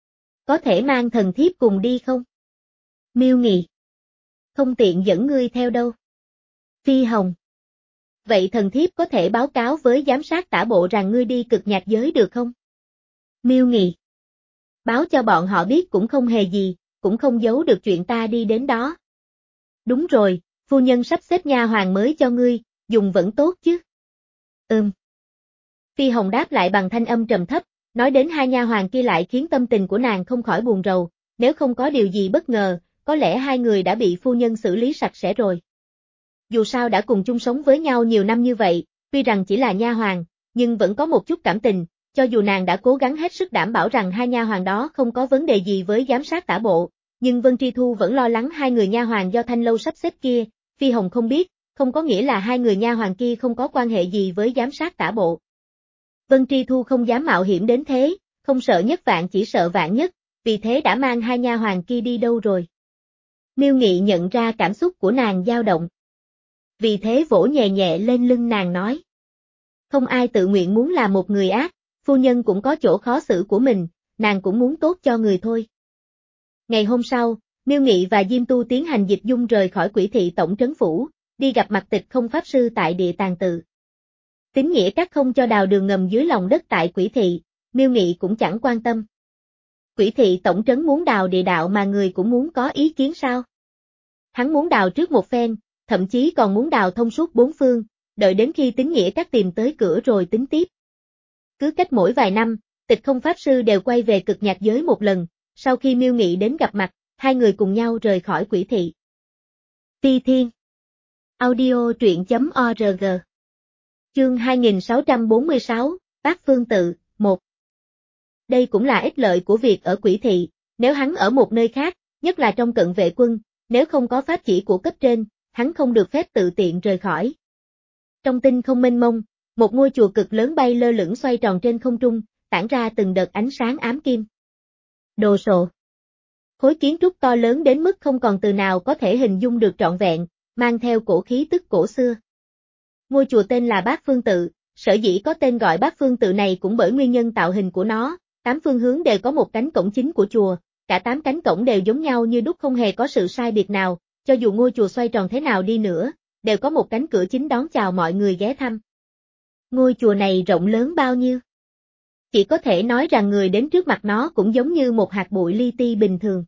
Có thể mang thần thiếp cùng đi không? Miêu Nghị. Không tiện dẫn ngươi theo đâu. Phi Hồng. Vậy thần thiếp có thể báo cáo với giám sát tả bộ rằng ngươi đi cực nhạc giới được không? Miêu Nghị. Báo cho bọn họ biết cũng không hề gì, cũng không giấu được chuyện ta đi đến đó. Đúng rồi, phu nhân sắp xếp nha hoàn mới cho ngươi, dùng vẫn tốt chứ. Ừm. Phi Hồng đáp lại bằng thanh âm trầm thấp, nói đến hai nha hoàn kia lại khiến tâm tình của nàng không khỏi buồn rầu, nếu không có điều gì bất ngờ, có lẽ hai người đã bị phu nhân xử lý sạch sẽ rồi. Dù sao đã cùng chung sống với nhau nhiều năm như vậy, tuy rằng chỉ là nha hoàn, nhưng vẫn có một chút cảm tình, cho dù nàng đã cố gắng hết sức đảm bảo rằng hai nha hoàn đó không có vấn đề gì với giám sát tả bộ, nhưng Vân Tri Thu vẫn lo lắng hai người nha hoàn do Thanh Lâu sắp xếp kia, Phi Hồng không biết, không có nghĩa là hai người nha hoàn kia không có quan hệ gì với giám sát tả bộ. Vân Tri Thu không dám mạo hiểm đến thế, không sợ nhất vạn chỉ sợ vạn nhất, vì thế đã mang hai nha hoàn kia đi đâu rồi. Miêu Nghị nhận ra cảm xúc của nàng dao động. Vì thế vỗ nhẹ nhẹ lên lưng nàng nói. Không ai tự nguyện muốn là một người ác, phu nhân cũng có chỗ khó xử của mình, nàng cũng muốn tốt cho người thôi. Ngày hôm sau, Miêu Nghị và Diêm Tu tiến hành dịch dung rời khỏi Quỷ Thị tổng trấn phủ, đi gặp mặt Tịch Không pháp sư tại địa tàng tự. Tín nghĩa các không cho đào đường ngầm dưới lòng đất tại Quỷ Thị, Miêu Nghị cũng chẳng quan tâm. Quỷ Thị tổng trấn muốn đào địa đạo mà người cũng muốn có ý kiến sao? Hắn muốn đào trước một phen, thậm chí còn muốn đào thông suốt bốn phương, đợi đến khi tín nghĩa các tìm tới cửa rồi tính tiếp. Cứ cách mỗi vài năm, Tịch Không pháp sư đều quay về cực nhạc giới một lần, sau khi Miêu Nghị đến gặp mặt, hai người cùng nhau rời khỏi Quỷ Thị. Ti Thiên. Audio truyện chấm org. Chương hai nghìn sáu trăm bốn mươi sáu, Bát Phương Tự, một. Đây cũng là ích lợi của việc ở Quỷ Thị, nếu hắn ở một nơi khác, nhất là trong cận vệ quân, nếu không có pháp chỉ của cấp trên, hắn không được phép tự tiện rời khỏi. Trong tinh không mênh mông, một ngôi chùa cực lớn bay lơ lửng xoay tròn trên không trung, tản ra từng đợt ánh sáng ám kim. Đồ sộ. Khối kiến trúc to lớn đến mức không còn từ nào có thể hình dung được trọn vẹn, mang theo cổ khí tức cổ xưa. Ngôi chùa tên là Bát Phương Tự, sở dĩ có tên gọi Bát Phương Tự này cũng bởi nguyên nhân tạo hình của nó, tám phương hướng đều có một cánh cổng chính của chùa, cả tám cánh cổng đều giống nhau như đúc không hề có sự sai biệt nào, cho dù ngôi chùa xoay tròn thế nào đi nữa, đều có một cánh cửa chính đón chào mọi người ghé thăm. Ngôi chùa này rộng lớn bao nhiêu? Chỉ có thể nói rằng người đến trước mặt nó cũng giống như một hạt bụi li ti bình thường.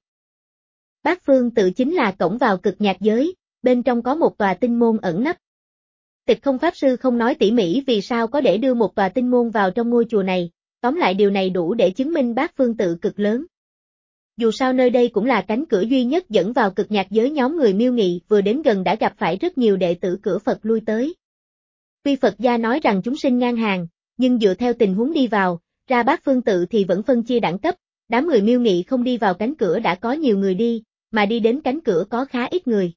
Bát Phương Tự chính là cổng vào cực nhạc giới, bên trong có một tòa tinh môn ẩn nấp. Tịch Không pháp sư không nói tỉ mỉ vì sao có để đưa một tòa tinh môn vào trong ngôi chùa này, tóm lại điều này đủ để chứng minh Bát Phương Tự cực lớn. Dù sao nơi đây cũng là cánh cửa duy nhất dẫn vào cực nhạc giới, nhóm người Miêu Nghị vừa đến gần đã gặp phải rất nhiều đệ tử cửa Phật lui tới. Tuy Phật gia nói rằng chúng sinh ngang hàng, nhưng dựa theo tình huống đi vào, ra Bát Phương Tự thì vẫn phân chia đẳng cấp, đám người Miêu Nghị không đi vào cánh cửa đã có nhiều người đi, mà đi đến cánh cửa có khá ít người.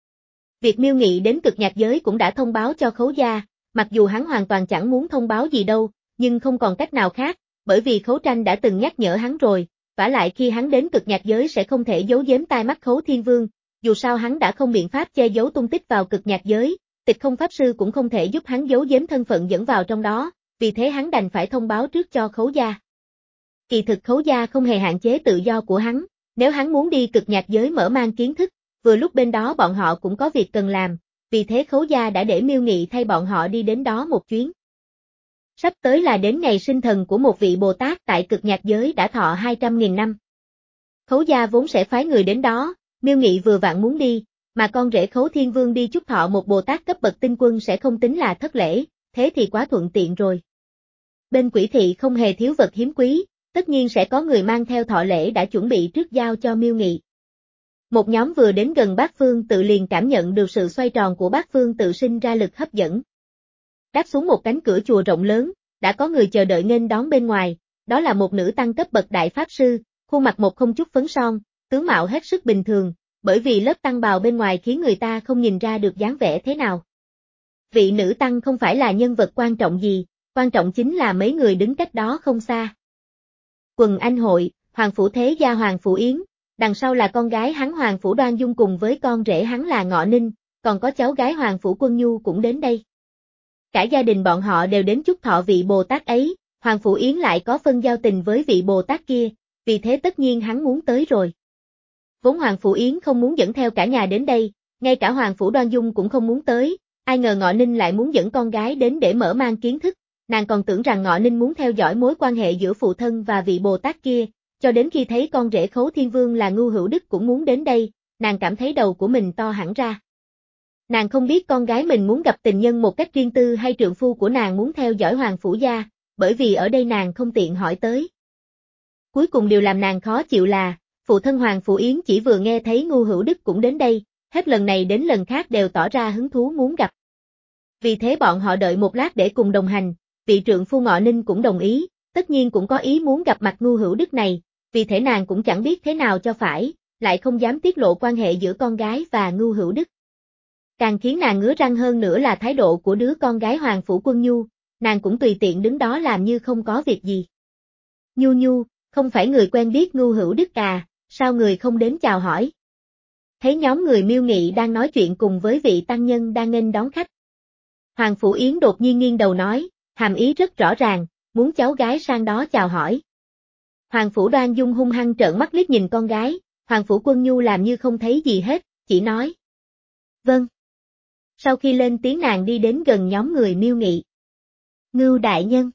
Việc Miêu Nghị đến cực nhạc giới cũng đã thông báo cho Khấu gia, mặc dù hắn hoàn toàn chẳng muốn thông báo gì đâu, nhưng không còn cách nào khác, bởi vì Khấu Tranh đã từng nhắc nhở hắn rồi, vả lại khi hắn đến cực nhạc giới sẽ không thể giấu giếm tai mắt Khấu Thiên Vương, dù sao hắn đã không biện pháp che giấu tung tích vào cực nhạc giới, Tịch Không pháp sư cũng không thể giúp hắn giấu giếm thân phận dẫn vào trong đó, vì thế hắn đành phải thông báo trước cho Khấu gia. Kỳ thực Khấu gia không hề hạn chế tự do của hắn, nếu hắn muốn đi cực nhạc giới mở mang kiến thức, vừa lúc bên đó bọn họ cũng có việc cần làm, vì thế Khấu gia đã để Miêu Nghị thay bọn họ đi đến đó một chuyến. Sắp tới là đến ngày sinh thần của một vị Bồ Tát tại cực nhạc giới đã thọ hai trăm nghìn năm. Khấu gia vốn sẽ phái người đến đó, Miêu Nghị vừa vặn muốn đi, mà con rể Khấu Thiên Vương đi chúc thọ một Bồ Tát cấp bậc tinh quân sẽ không tính là thất lễ, thế thì quá thuận tiện rồi. Bên Quỷ Thị không hề thiếu vật hiếm quý, tất nhiên sẽ có người mang theo thọ lễ đã chuẩn bị trước giao cho Miêu Nghị. Một nhóm vừa đến gần Bát Phương Tự liền cảm nhận được sự xoay tròn của Bát Phương Tự sinh ra lực hấp dẫn. Đáp xuống một cánh cửa chùa rộng lớn, đã có người chờ đợi nghênh đón bên ngoài, đó là một nữ tăng cấp bậc đại pháp sư, khuôn mặt một không chút phấn son, tướng mạo hết sức bình thường, bởi vì lớp tăng bào bên ngoài khiến người ta không nhìn ra được dáng vẻ thế nào. Vị nữ tăng không phải là nhân vật quan trọng gì, quan trọng chính là mấy người đứng cách đó không xa. Quần Anh Hội, Hoàng Phủ Thế Gia Hoàng Phủ Yến, đằng sau là con gái hắn Hoàng Phủ Đoan Dung cùng với con rể hắn là Ngọ Ninh, còn có cháu gái Hoàng Phủ Quân Nhu cũng đến đây. Cả gia đình bọn họ đều đến chúc thọ vị Bồ Tát ấy, Hoàng Phủ Yến lại có phân giao tình với vị Bồ Tát kia, vì thế tất nhiên hắn muốn tới rồi. Vốn Hoàng Phủ Yến không muốn dẫn theo cả nhà đến đây, ngay cả Hoàng Phủ Đoan Dung cũng không muốn tới, Ai ngờ Ngọ Ninh lại muốn dẫn con gái đến để mở mang kiến thức, nàng còn tưởng rằng Ngọ Ninh muốn theo dõi mối quan hệ giữa phụ thân và vị Bồ Tát kia, cho đến khi thấy con rể Khấu Thiên Vương là Ngưu Hữu Đức cũng muốn đến đây, nàng cảm thấy đầu của mình to hẳn ra. Nàng không biết con gái mình muốn gặp tình nhân một cách riêng tư hay trượng phu của nàng muốn theo dõi Hoàng Phủ gia, bởi vì ở đây nàng không tiện hỏi tới. Cuối cùng điều làm nàng khó chịu là, phụ thân Hoàng Phủ Yến chỉ vừa nghe thấy Ngưu Hữu Đức cũng đến đây, hết lần này đến lần khác đều tỏ ra hứng thú muốn gặp. Vì thế bọn họ đợi một lát để cùng đồng hành, vị trượng phu Ngọ Ninh cũng đồng ý, tất nhiên cũng có ý muốn gặp mặt Ngưu Hữu Đức này, vì thế nàng cũng chẳng biết thế nào cho phải, lại không dám tiết lộ quan hệ giữa con gái và Ngưu Hữu Đức. Càng khiến nàng ngứa răng hơn nữa là thái độ của đứa con gái Hoàng Phủ Quân Nhu, nàng cũng tùy tiện đứng đó làm như không có việc gì. Nhu Nhu, không phải người quen biết Ngưu Hữu Đức à, sao người không đến chào hỏi? Thấy nhóm người Miêu Nghị đang nói chuyện cùng với vị tăng nhân đang nghênh đón khách. Hoàng Phủ Yến đột nhiên nghiêng đầu nói, hàm ý rất rõ ràng, muốn cháu gái sang đó chào hỏi. Hoàng Phủ Đoan Dung hung hăng trợn mắt liếc nhìn con gái, Hoàng Phủ Quân Nhu làm như không thấy gì hết, chỉ nói. Vâng. Sau khi lên tiếng nàng đi đến gần nhóm người Miêu Nghị. Ngưu đại nhân.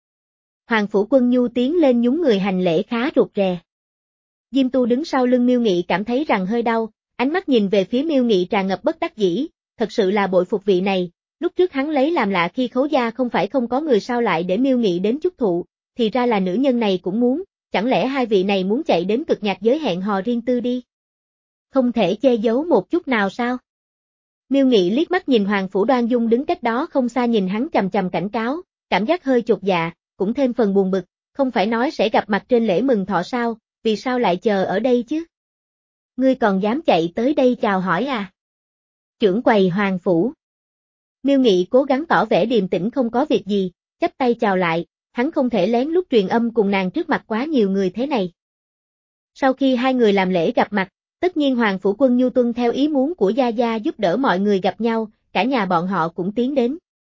Hoàng Phủ Quân Nhu tiến lên nhún người hành lễ khá rụt rè. Diêm Tu đứng sau lưng Miêu Nghị cảm thấy rằng hơi đau, ánh mắt nhìn về phía Miêu Nghị tràn ngập bất đắc dĩ, thật sự là bội phục vị này, lúc trước hắn lấy làm lạ khi Khấu gia không phải không có người sao lại để Miêu Nghị đến chúc thụ, thì ra là nữ nhân này cũng muốn, chẳng lẽ hai vị này muốn chạy đến cực nhạc giới hẹn hò riêng tư đi? Không thể che giấu một chút nào sao? Miêu Nghị liếc mắt nhìn Hoàng Phủ Đoan Dung đứng cách đó không xa nhìn hắn chằm chằm cảnh cáo, cảm giác hơi chột dạ, cũng thêm phần buồn bực, không phải nói sẽ gặp mặt trên lễ mừng thọ sao, vì sao lại chờ ở đây chứ? Ngươi còn dám chạy tới đây chào hỏi à? Trưởng quầy Hoàng Phủ. Miêu Nghị cố gắng tỏ vẻ điềm tĩnh không có việc gì, chắp tay chào lại, hắn không thể lén lút truyền âm cùng nàng trước mặt quá nhiều người thế này. Sau khi hai người làm lễ gặp mặt, tất nhiên Hoàng Phủ Quân Nhu tuân theo ý muốn của Gia Gia giúp đỡ mọi người gặp nhau, cả nhà bọn họ cũng tiến đến.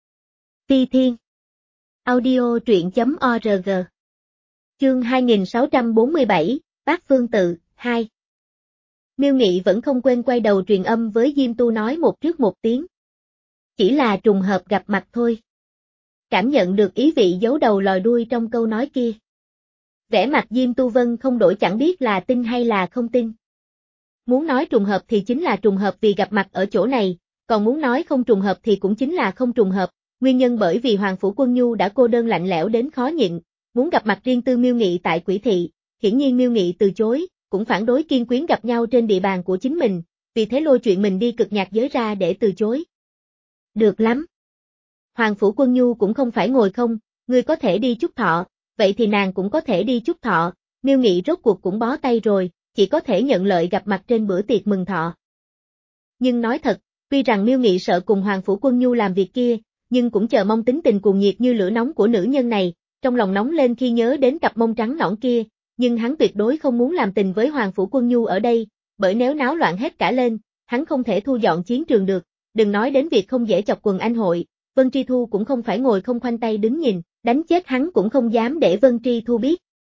Ti Thiên. Audio truyện.org. Chương hai nghìn sáu trăm bốn mươi bảy, Bát Phương Tự, hai. Miêu Nghị vẫn không quên quay đầu truyền âm với Diêm Tu nói một trước một tiếng. Chỉ là trùng hợp gặp mặt thôi. Cảm nhận được ý vị giấu đầu lòi đuôi trong câu nói kia. Vẻ mặt Diêm Tu Vân không đổi chẳng biết là tin hay là không tin. Muốn nói trùng hợp thì chính là trùng hợp vì gặp mặt ở chỗ này, còn muốn nói không trùng hợp thì cũng chính là không trùng hợp, nguyên nhân bởi vì Hoàng Phủ Quân Nhu đã cô đơn lạnh lẽo đến khó nhịn, muốn gặp mặt riêng tư Miêu Nghị tại Quỷ Thị, hiển nhiên Miêu Nghị từ chối, cũng phản đối kiên quyến gặp nhau trên địa bàn của chính mình, vì thế lôi chuyện mình đi cực nhạc giới ra để từ chối. Được lắm. Hoàng Phủ Quân Nhu cũng không phải ngồi không, ngươi có thể đi chúc thọ, vậy thì nàng cũng có thể đi chúc thọ, Miêu Nghị rốt cuộc cũng bó tay rồi, chỉ có thể nhận lợi gặp mặt trên bữa tiệc mừng thọ. Nhưng nói thật, tuy rằng Miêu Nghị sợ cùng Hoàng Phủ Quân Nhu làm việc kia, nhưng cũng chờ mong tính tình cuồng nhiệt như lửa nóng của nữ nhân này, trong lòng nóng lên khi nhớ đến cặp mông trắng nõn kia, nhưng hắn tuyệt đối không muốn làm tình với Hoàng Phủ Quân Nhu ở đây, bởi nếu náo loạn hết cả lên, hắn không thể thu dọn chiến trường được, đừng nói đến việc không dễ chọc quần anh hội, Vân Tri Thu cũng không phải ngồi không khoanh tay đứng nhìn, đánh chết hắn cũng không dám để Vân Tri Thu biết.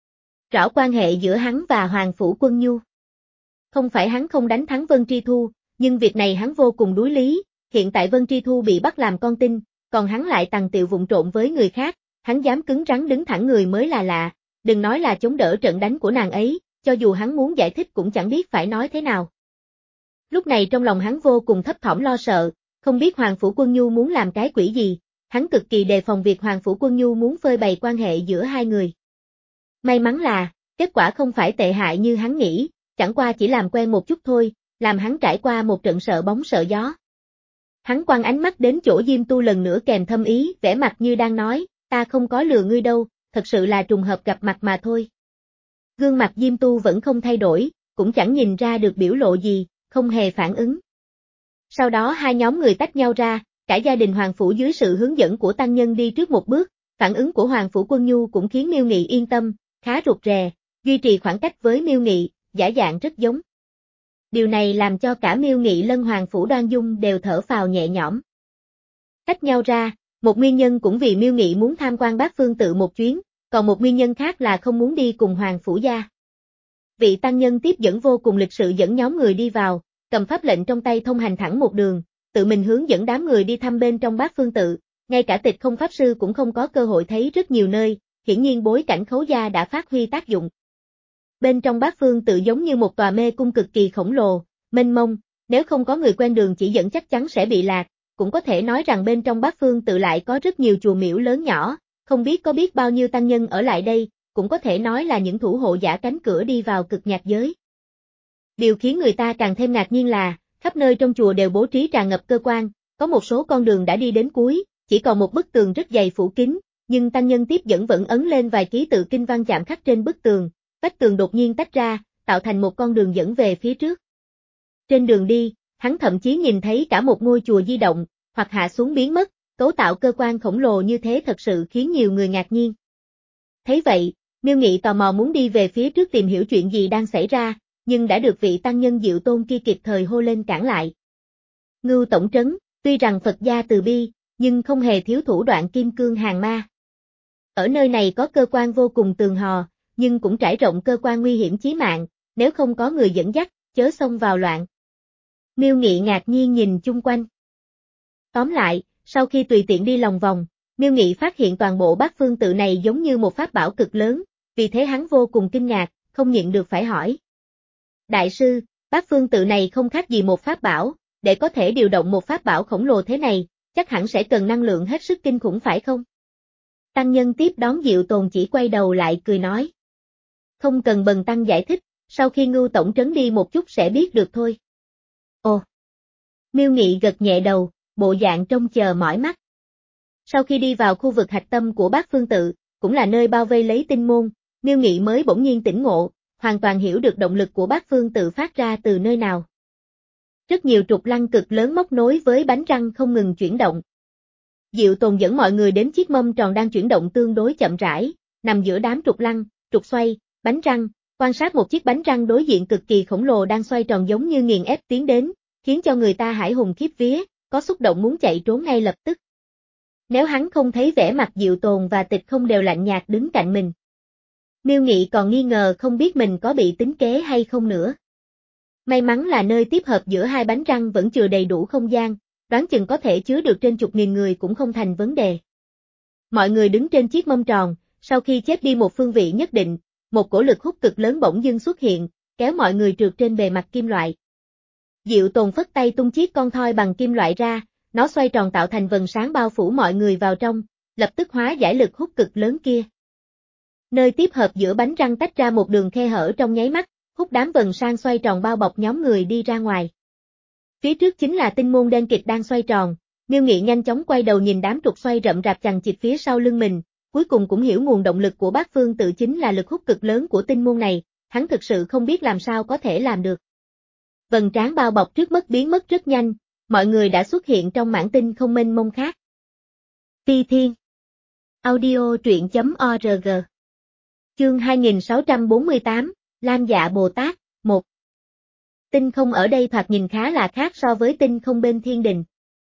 Rõ quan hệ giữa hắn và Hoàng Phủ Quân Nhu. Không phải hắn không đánh thắng Vân Tri Thu, nhưng việc này hắn vô cùng đối lý, hiện tại Vân Tri Thu bị bắt làm con tin, còn hắn lại tằng tiệu vụng trộn với người khác, hắn dám cứng rắn đứng thẳng người mới là lạ, đừng nói là chống đỡ trận đánh của nàng ấy, cho dù hắn muốn giải thích cũng chẳng biết phải nói thế nào. Lúc này trong lòng hắn vô cùng thấp thỏm lo sợ, không biết Hoàng Phủ Quân Nhu muốn làm cái quỷ gì, hắn cực kỳ đề phòng việc Hoàng Phủ Quân Nhu muốn phơi bày quan hệ giữa hai người. May mắn là, kết quả không phải tệ hại như hắn nghĩ, chẳng qua chỉ làm quen một chút thôi, làm hắn trải qua một trận sợ bóng sợ gió. Hắn quăng ánh mắt đến chỗ Diêm Tu lần nữa kèm thâm ý, vẻ mặt như đang nói, ta không có lừa ngươi đâu, thật sự là trùng hợp gặp mặt mà thôi. Gương mặt Diêm Tu vẫn không thay đổi, cũng chẳng nhìn ra được biểu lộ gì, không hề phản ứng. Sau đó hai nhóm người tách nhau ra, cả gia đình Hoàng Phủ dưới sự hướng dẫn của tăng nhân đi trước một bước, phản ứng của Hoàng Phủ Quân Nhu cũng khiến Miêu Nghị yên tâm, khá rụt rè, duy trì khoảng cách với Miêu Nghị, giả dạng rất giống. Điều này làm cho cả Miêu Nghị lẫn Hoàng Phủ Đoan Dung đều thở phào nhẹ nhõm. Tách nhau ra, một nguyên nhân cũng vì Miêu Nghị muốn tham quan Bát Phương Tự một chuyến, còn một nguyên nhân khác là không muốn đi cùng Hoàng Phủ gia. Vị tăng nhân tiếp dẫn vô cùng lịch sự dẫn nhóm người đi vào, cầm pháp lệnh trong tay thông hành thẳng một đường, tự mình hướng dẫn đám người đi thăm bên trong Bát Phương tự, ngay cả Tịch Không Pháp Sư cũng không có cơ hội thấy rất nhiều nơi, hiển nhiên bối cảnh Khấu gia đã phát huy tác dụng. Bên trong Bát Phương tự giống như một tòa mê cung cực kỳ khổng lồ, mênh mông, nếu không có người quen đường chỉ dẫn chắc chắn sẽ bị lạc, cũng có thể nói rằng bên trong Bát Phương tự lại có rất nhiều chùa miễu lớn nhỏ, không biết có biết bao nhiêu tăng nhân ở lại đây, cũng có thể nói là những thủ hộ giả cánh cửa đi vào cực nhạc giới. Điều khiến người ta càng thêm ngạc nhiên là, khắp nơi trong chùa đều bố trí tràn ngập cơ quan, có một số con đường đã đi đến cuối, chỉ còn một bức tường rất dày phủ kín, nhưng tăng nhân tiếp dẫn vẫn ấn lên vài ký tự kinh văn chạm khắc trên bức tường, vách tường đột nhiên tách ra, tạo thành một con đường dẫn về phía trước. Trên đường đi, hắn thậm chí nhìn thấy cả một ngôi chùa di động, hoặc hạ xuống biến mất, cấu tạo cơ quan khổng lồ như thế thật sự khiến nhiều người ngạc nhiên. Thấy vậy, Miêu Nghị tò mò muốn đi về phía trước tìm hiểu chuyện gì đang xảy ra, nhưng đã được vị tăng nhân Diệu Tôn kia kịp thời hô lên cản lại. Ngưu tổng trấn, tuy rằng Phật gia từ bi, nhưng không hề thiếu thủ đoạn kim cương hàng ma. Ở nơi này có cơ quan vô cùng tường hò, nhưng cũng trải rộng cơ quan nguy hiểm chí mạng, nếu không có người dẫn dắt, chớ xông vào loạn. Miêu Nghị ngạc nhiên nhìn chung quanh. Tóm lại, sau khi tùy tiện đi lòng vòng, Miêu Nghị phát hiện toàn bộ Bát Phương tự này giống như một pháp bảo cực lớn, vì thế hắn vô cùng kinh ngạc, không nhịn được phải hỏi. Đại sư, Bát Phương tự này không khác gì một pháp bảo, để có thể điều động một pháp bảo khổng lồ thế này, chắc hẳn sẽ cần năng lượng hết sức kinh khủng phải không? Tăng nhân tiếp đón Diệu Tồn chỉ quay đầu lại cười nói. Không cần Bần tăng giải thích, sau khi Ngưu tổng trấn đi một chút sẽ biết được thôi. Ồ! Miêu Nghị gật nhẹ đầu, bộ dạng trông chờ mỏi mắt. Sau khi đi vào khu vực hạch tâm của Bát Phương tự, cũng là nơi bao vây lấy tinh môn, Miêu Nghị mới bỗng nhiên tỉnh ngộ, hoàn toàn hiểu được động lực của Bát Phương tự phát ra từ nơi nào. Rất nhiều trục lăng cực lớn móc nối với bánh răng không ngừng chuyển động. Diệu Tồn dẫn mọi người đến chiếc mâm tròn đang chuyển động tương đối chậm rãi, nằm giữa đám trục lăng, trục xoay, bánh răng, quan sát một chiếc bánh răng đối diện cực kỳ khổng lồ đang xoay tròn giống như nghiền ép tiến đến, khiến cho người ta hãi hùng khiếp vía, có xúc động muốn chạy trốn ngay lập tức. Nếu hắn không thấy vẻ mặt Diệu Tồn và Tịch Không đều lạnh nhạt đứng cạnh mình. Miêu Nghị còn nghi ngờ không biết mình có bị tính kế hay không nữa. May mắn là nơi tiếp hợp giữa hai bánh răng vẫn chừa đầy đủ không gian, đoán chừng có thể chứa được trên chục nghìn người cũng không thành vấn đề. Mọi người đứng trên chiếc mâm tròn, sau khi chép đi một phương vị nhất định, một cổ lực hút cực lớn bỗng dưng xuất hiện, kéo mọi người trượt trên bề mặt kim loại. Diệu Tồn phất tay tung chiếc con thoi bằng kim loại ra, nó xoay tròn tạo thành vầng sáng bao phủ mọi người vào trong, lập tức hóa giải lực hút cực lớn kia. Nơi tiếp hợp giữa bánh răng tách ra một đường khe hở trong nháy mắt, hút đám vầng sáng xoay tròn bao bọc nhóm người đi ra ngoài. Phía trước chính là tinh môn đen kịt đang xoay tròn, Miêu Nghị nhanh chóng quay đầu nhìn đám trục xoay rậm rạp chằng chịt phía sau lưng mình, cuối cùng cũng hiểu nguồn động lực của Bát Phương tự chính là lực hút cực lớn của tinh môn này, hắn thực sự không biết làm sao có thể làm được. Vầng trán bao bọc trước mất biến mất rất nhanh, mọi người đã xuất hiện trong mảng tinh không mênh mông khác. Phi Thiên Audio truyện chấm org Chương hai nghìn sáu trăm bốn mươi tám, Lam Dạ Bồ Tát, một. Tinh không ở đây thoạt nhìn khá là khác so với tinh không bên thiên đình.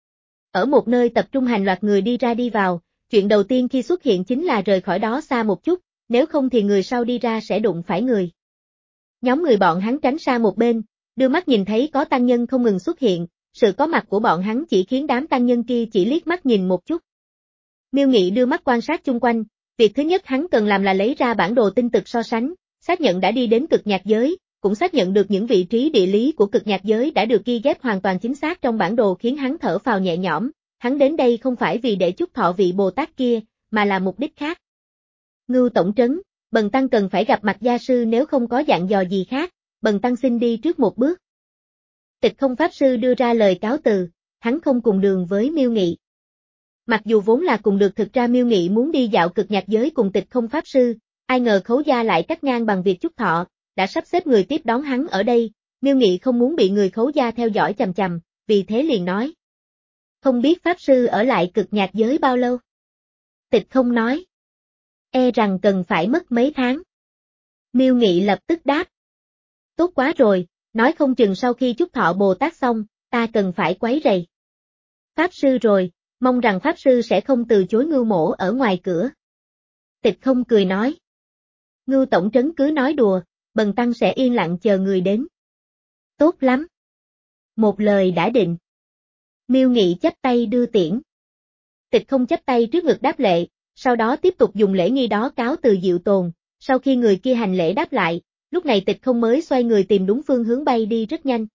Ở một nơi tập trung hàng loạt người đi ra đi vào, chuyện đầu tiên khi xuất hiện chính là rời khỏi đó xa một chút, nếu không thì người sau đi ra sẽ đụng phải người. Nhóm người bọn hắn tránh xa một bên, đưa mắt nhìn thấy có tăng nhân không ngừng xuất hiện, sự có mặt của bọn hắn chỉ khiến đám tăng nhân kia chỉ liếc mắt nhìn một chút. Miêu Nghị đưa mắt quan sát chung quanh, việc thứ nhất hắn cần làm là lấy ra bản đồ tinh tực so sánh, xác nhận đã đi đến cực nhạc giới, cũng xác nhận được những vị trí địa lý của cực nhạc giới đã được ghi ghép hoàn toàn chính xác trong bản đồ khiến hắn thở phào nhẹ nhõm, hắn đến đây không phải vì để chúc thọ vị Bồ Tát kia, mà là mục đích khác. Ngưu tổng trấn, Bần tăng cần phải gặp mặt gia sư nếu không có dặn dò gì khác, Bần tăng xin đi trước một bước. Tịch Không Pháp Sư đưa ra lời cáo từ, hắn không cùng đường với Miêu Nghị. Mặc dù vốn là cùng được thực ra Miêu Nghị muốn đi dạo cực nhạc giới cùng Tịch Không Pháp Sư, ai ngờ Khấu gia lại cắt ngang bằng việc chúc thọ, đã sắp xếp người tiếp đón hắn ở đây, Miêu Nghị không muốn bị người Khấu gia theo dõi chằm chằm, vì thế liền nói. Không biết Pháp Sư ở lại cực nhạc giới bao lâu? Tịch Không nói. E rằng cần phải mất mấy tháng. Miêu Nghị lập tức đáp. Tốt quá rồi, nói không chừng sau khi chúc thọ Bồ Tát xong, ta cần phải quấy rầy. Pháp Sư rồi, mong rằng Pháp Sư sẽ không từ chối Ngưu mỗ ở ngoài cửa. Tịch Không cười nói. Ngưu tổng trấn cứ nói đùa, Bần tăng sẽ yên lặng chờ người đến. Tốt lắm. Một lời đã định. Miêu Nghị chắp tay đưa tiễn. Tịch không chắp tay trước ngực đáp lễ, sau đó tiếp tục dùng lễ nghi đó cáo từ Diệu Tồn, sau khi người kia hành lễ đáp lại, lúc này Tịch không mới xoay người tìm đúng phương hướng bay đi rất nhanh.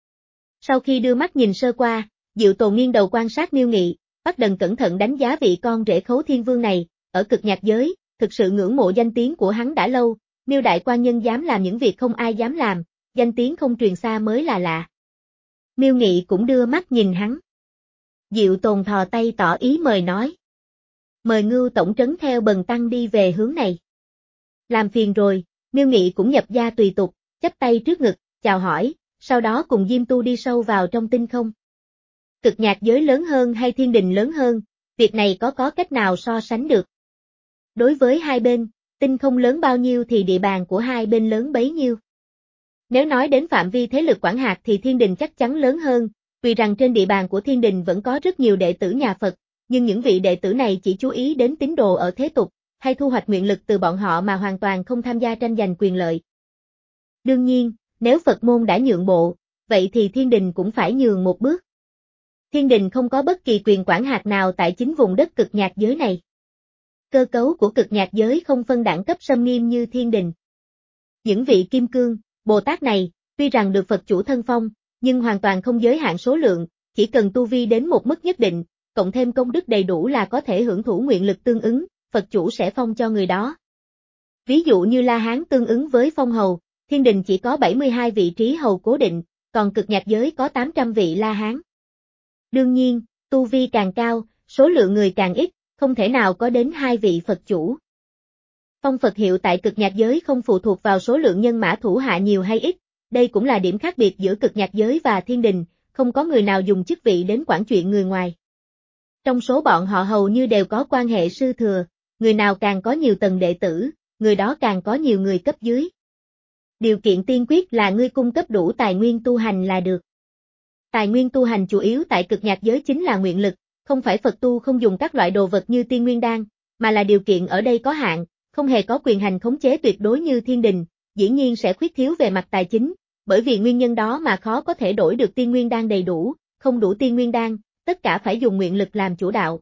Sau khi đưa mắt nhìn sơ qua, Diệu Tồn nghiêng đầu quan sát Miêu Nghị, bắt đầu cẩn thận đánh giá vị con rể Khấu Thiên Vương này, ở cực nhạc giới, thực sự ngưỡng mộ danh tiếng của hắn đã lâu, Miêu đại quan nhân dám làm những việc không ai dám làm, danh tiếng không truyền xa mới là lạ. Miêu Nghị cũng đưa mắt nhìn hắn. Diệu Tồn thò tay tỏ ý mời nói. Mời Ngưu tổng trấn theo Bần tăng đi về hướng này. Làm phiền rồi, Miêu Nghị cũng nhập gia tùy tục, chắp tay trước ngực, chào hỏi, sau đó cùng Diêm Tu đi sâu vào trong tinh không. Cực nhạc giới lớn hơn hay thiên đình lớn hơn, việc này có có cách nào so sánh được. Đối với hai bên, tinh không lớn bao nhiêu thì địa bàn của hai bên lớn bấy nhiêu. Nếu nói đến phạm vi thế lực quản hạt thì thiên đình chắc chắn lớn hơn, vì rằng trên địa bàn của thiên đình vẫn có rất nhiều đệ tử nhà Phật, nhưng những vị đệ tử này chỉ chú ý đến tín đồ ở thế tục, hay thu hoạch nguyện lực từ bọn họ mà hoàn toàn không tham gia tranh giành quyền lợi. Đương nhiên, nếu Phật môn đã nhượng bộ, vậy thì thiên đình cũng phải nhường một bước. Thiên đình không có bất kỳ quyền quản hạt nào tại chính vùng đất cực nhạc giới này. Cơ cấu của cực nhạc giới không phân đẳng cấp xâm nghiêm như thiên đình. Những vị Kim Cương, Bồ Tát này, tuy rằng được Phật chủ thân phong, nhưng hoàn toàn không giới hạn số lượng, chỉ cần tu vi đến một mức nhất định, cộng thêm công đức đầy đủ là có thể hưởng thụ nguyện lực tương ứng, Phật chủ sẽ phong cho người đó. Ví dụ như La Hán tương ứng với phong hầu, thiên đình chỉ có bảy mươi hai vị trí hầu cố định, còn cực nhạc giới có tám trăm vị La Hán. Đương nhiên, tu vi càng cao, số lượng người càng ít, không thể nào có đến hai vị Phật chủ. Phong Phật hiệu tại cực nhạc giới không phụ thuộc vào số lượng nhân mã thủ hạ nhiều hay ít, đây cũng là điểm khác biệt giữa cực nhạc giới và thiên đình, không có người nào dùng chức vị đến quản chuyện người ngoài. Trong số bọn họ hầu như đều có quan hệ sư thừa, người nào càng có nhiều tầng đệ tử, người đó càng có nhiều người cấp dưới. Điều kiện tiên quyết là ngươi cung cấp đủ tài nguyên tu hành là được. Tài nguyên tu hành chủ yếu tại cực nhạc giới chính là nguyện lực, không phải Phật tu không dùng các loại đồ vật như tiên nguyên đan, mà là điều kiện ở đây có hạn, không hề có quyền hành khống chế tuyệt đối như thiên đình, dĩ nhiên sẽ khuyết thiếu về mặt tài chính, bởi vì nguyên nhân đó mà khó có thể đổi được tiên nguyên đan đầy đủ, không đủ tiên nguyên đan, tất cả phải dùng nguyện lực làm chủ đạo.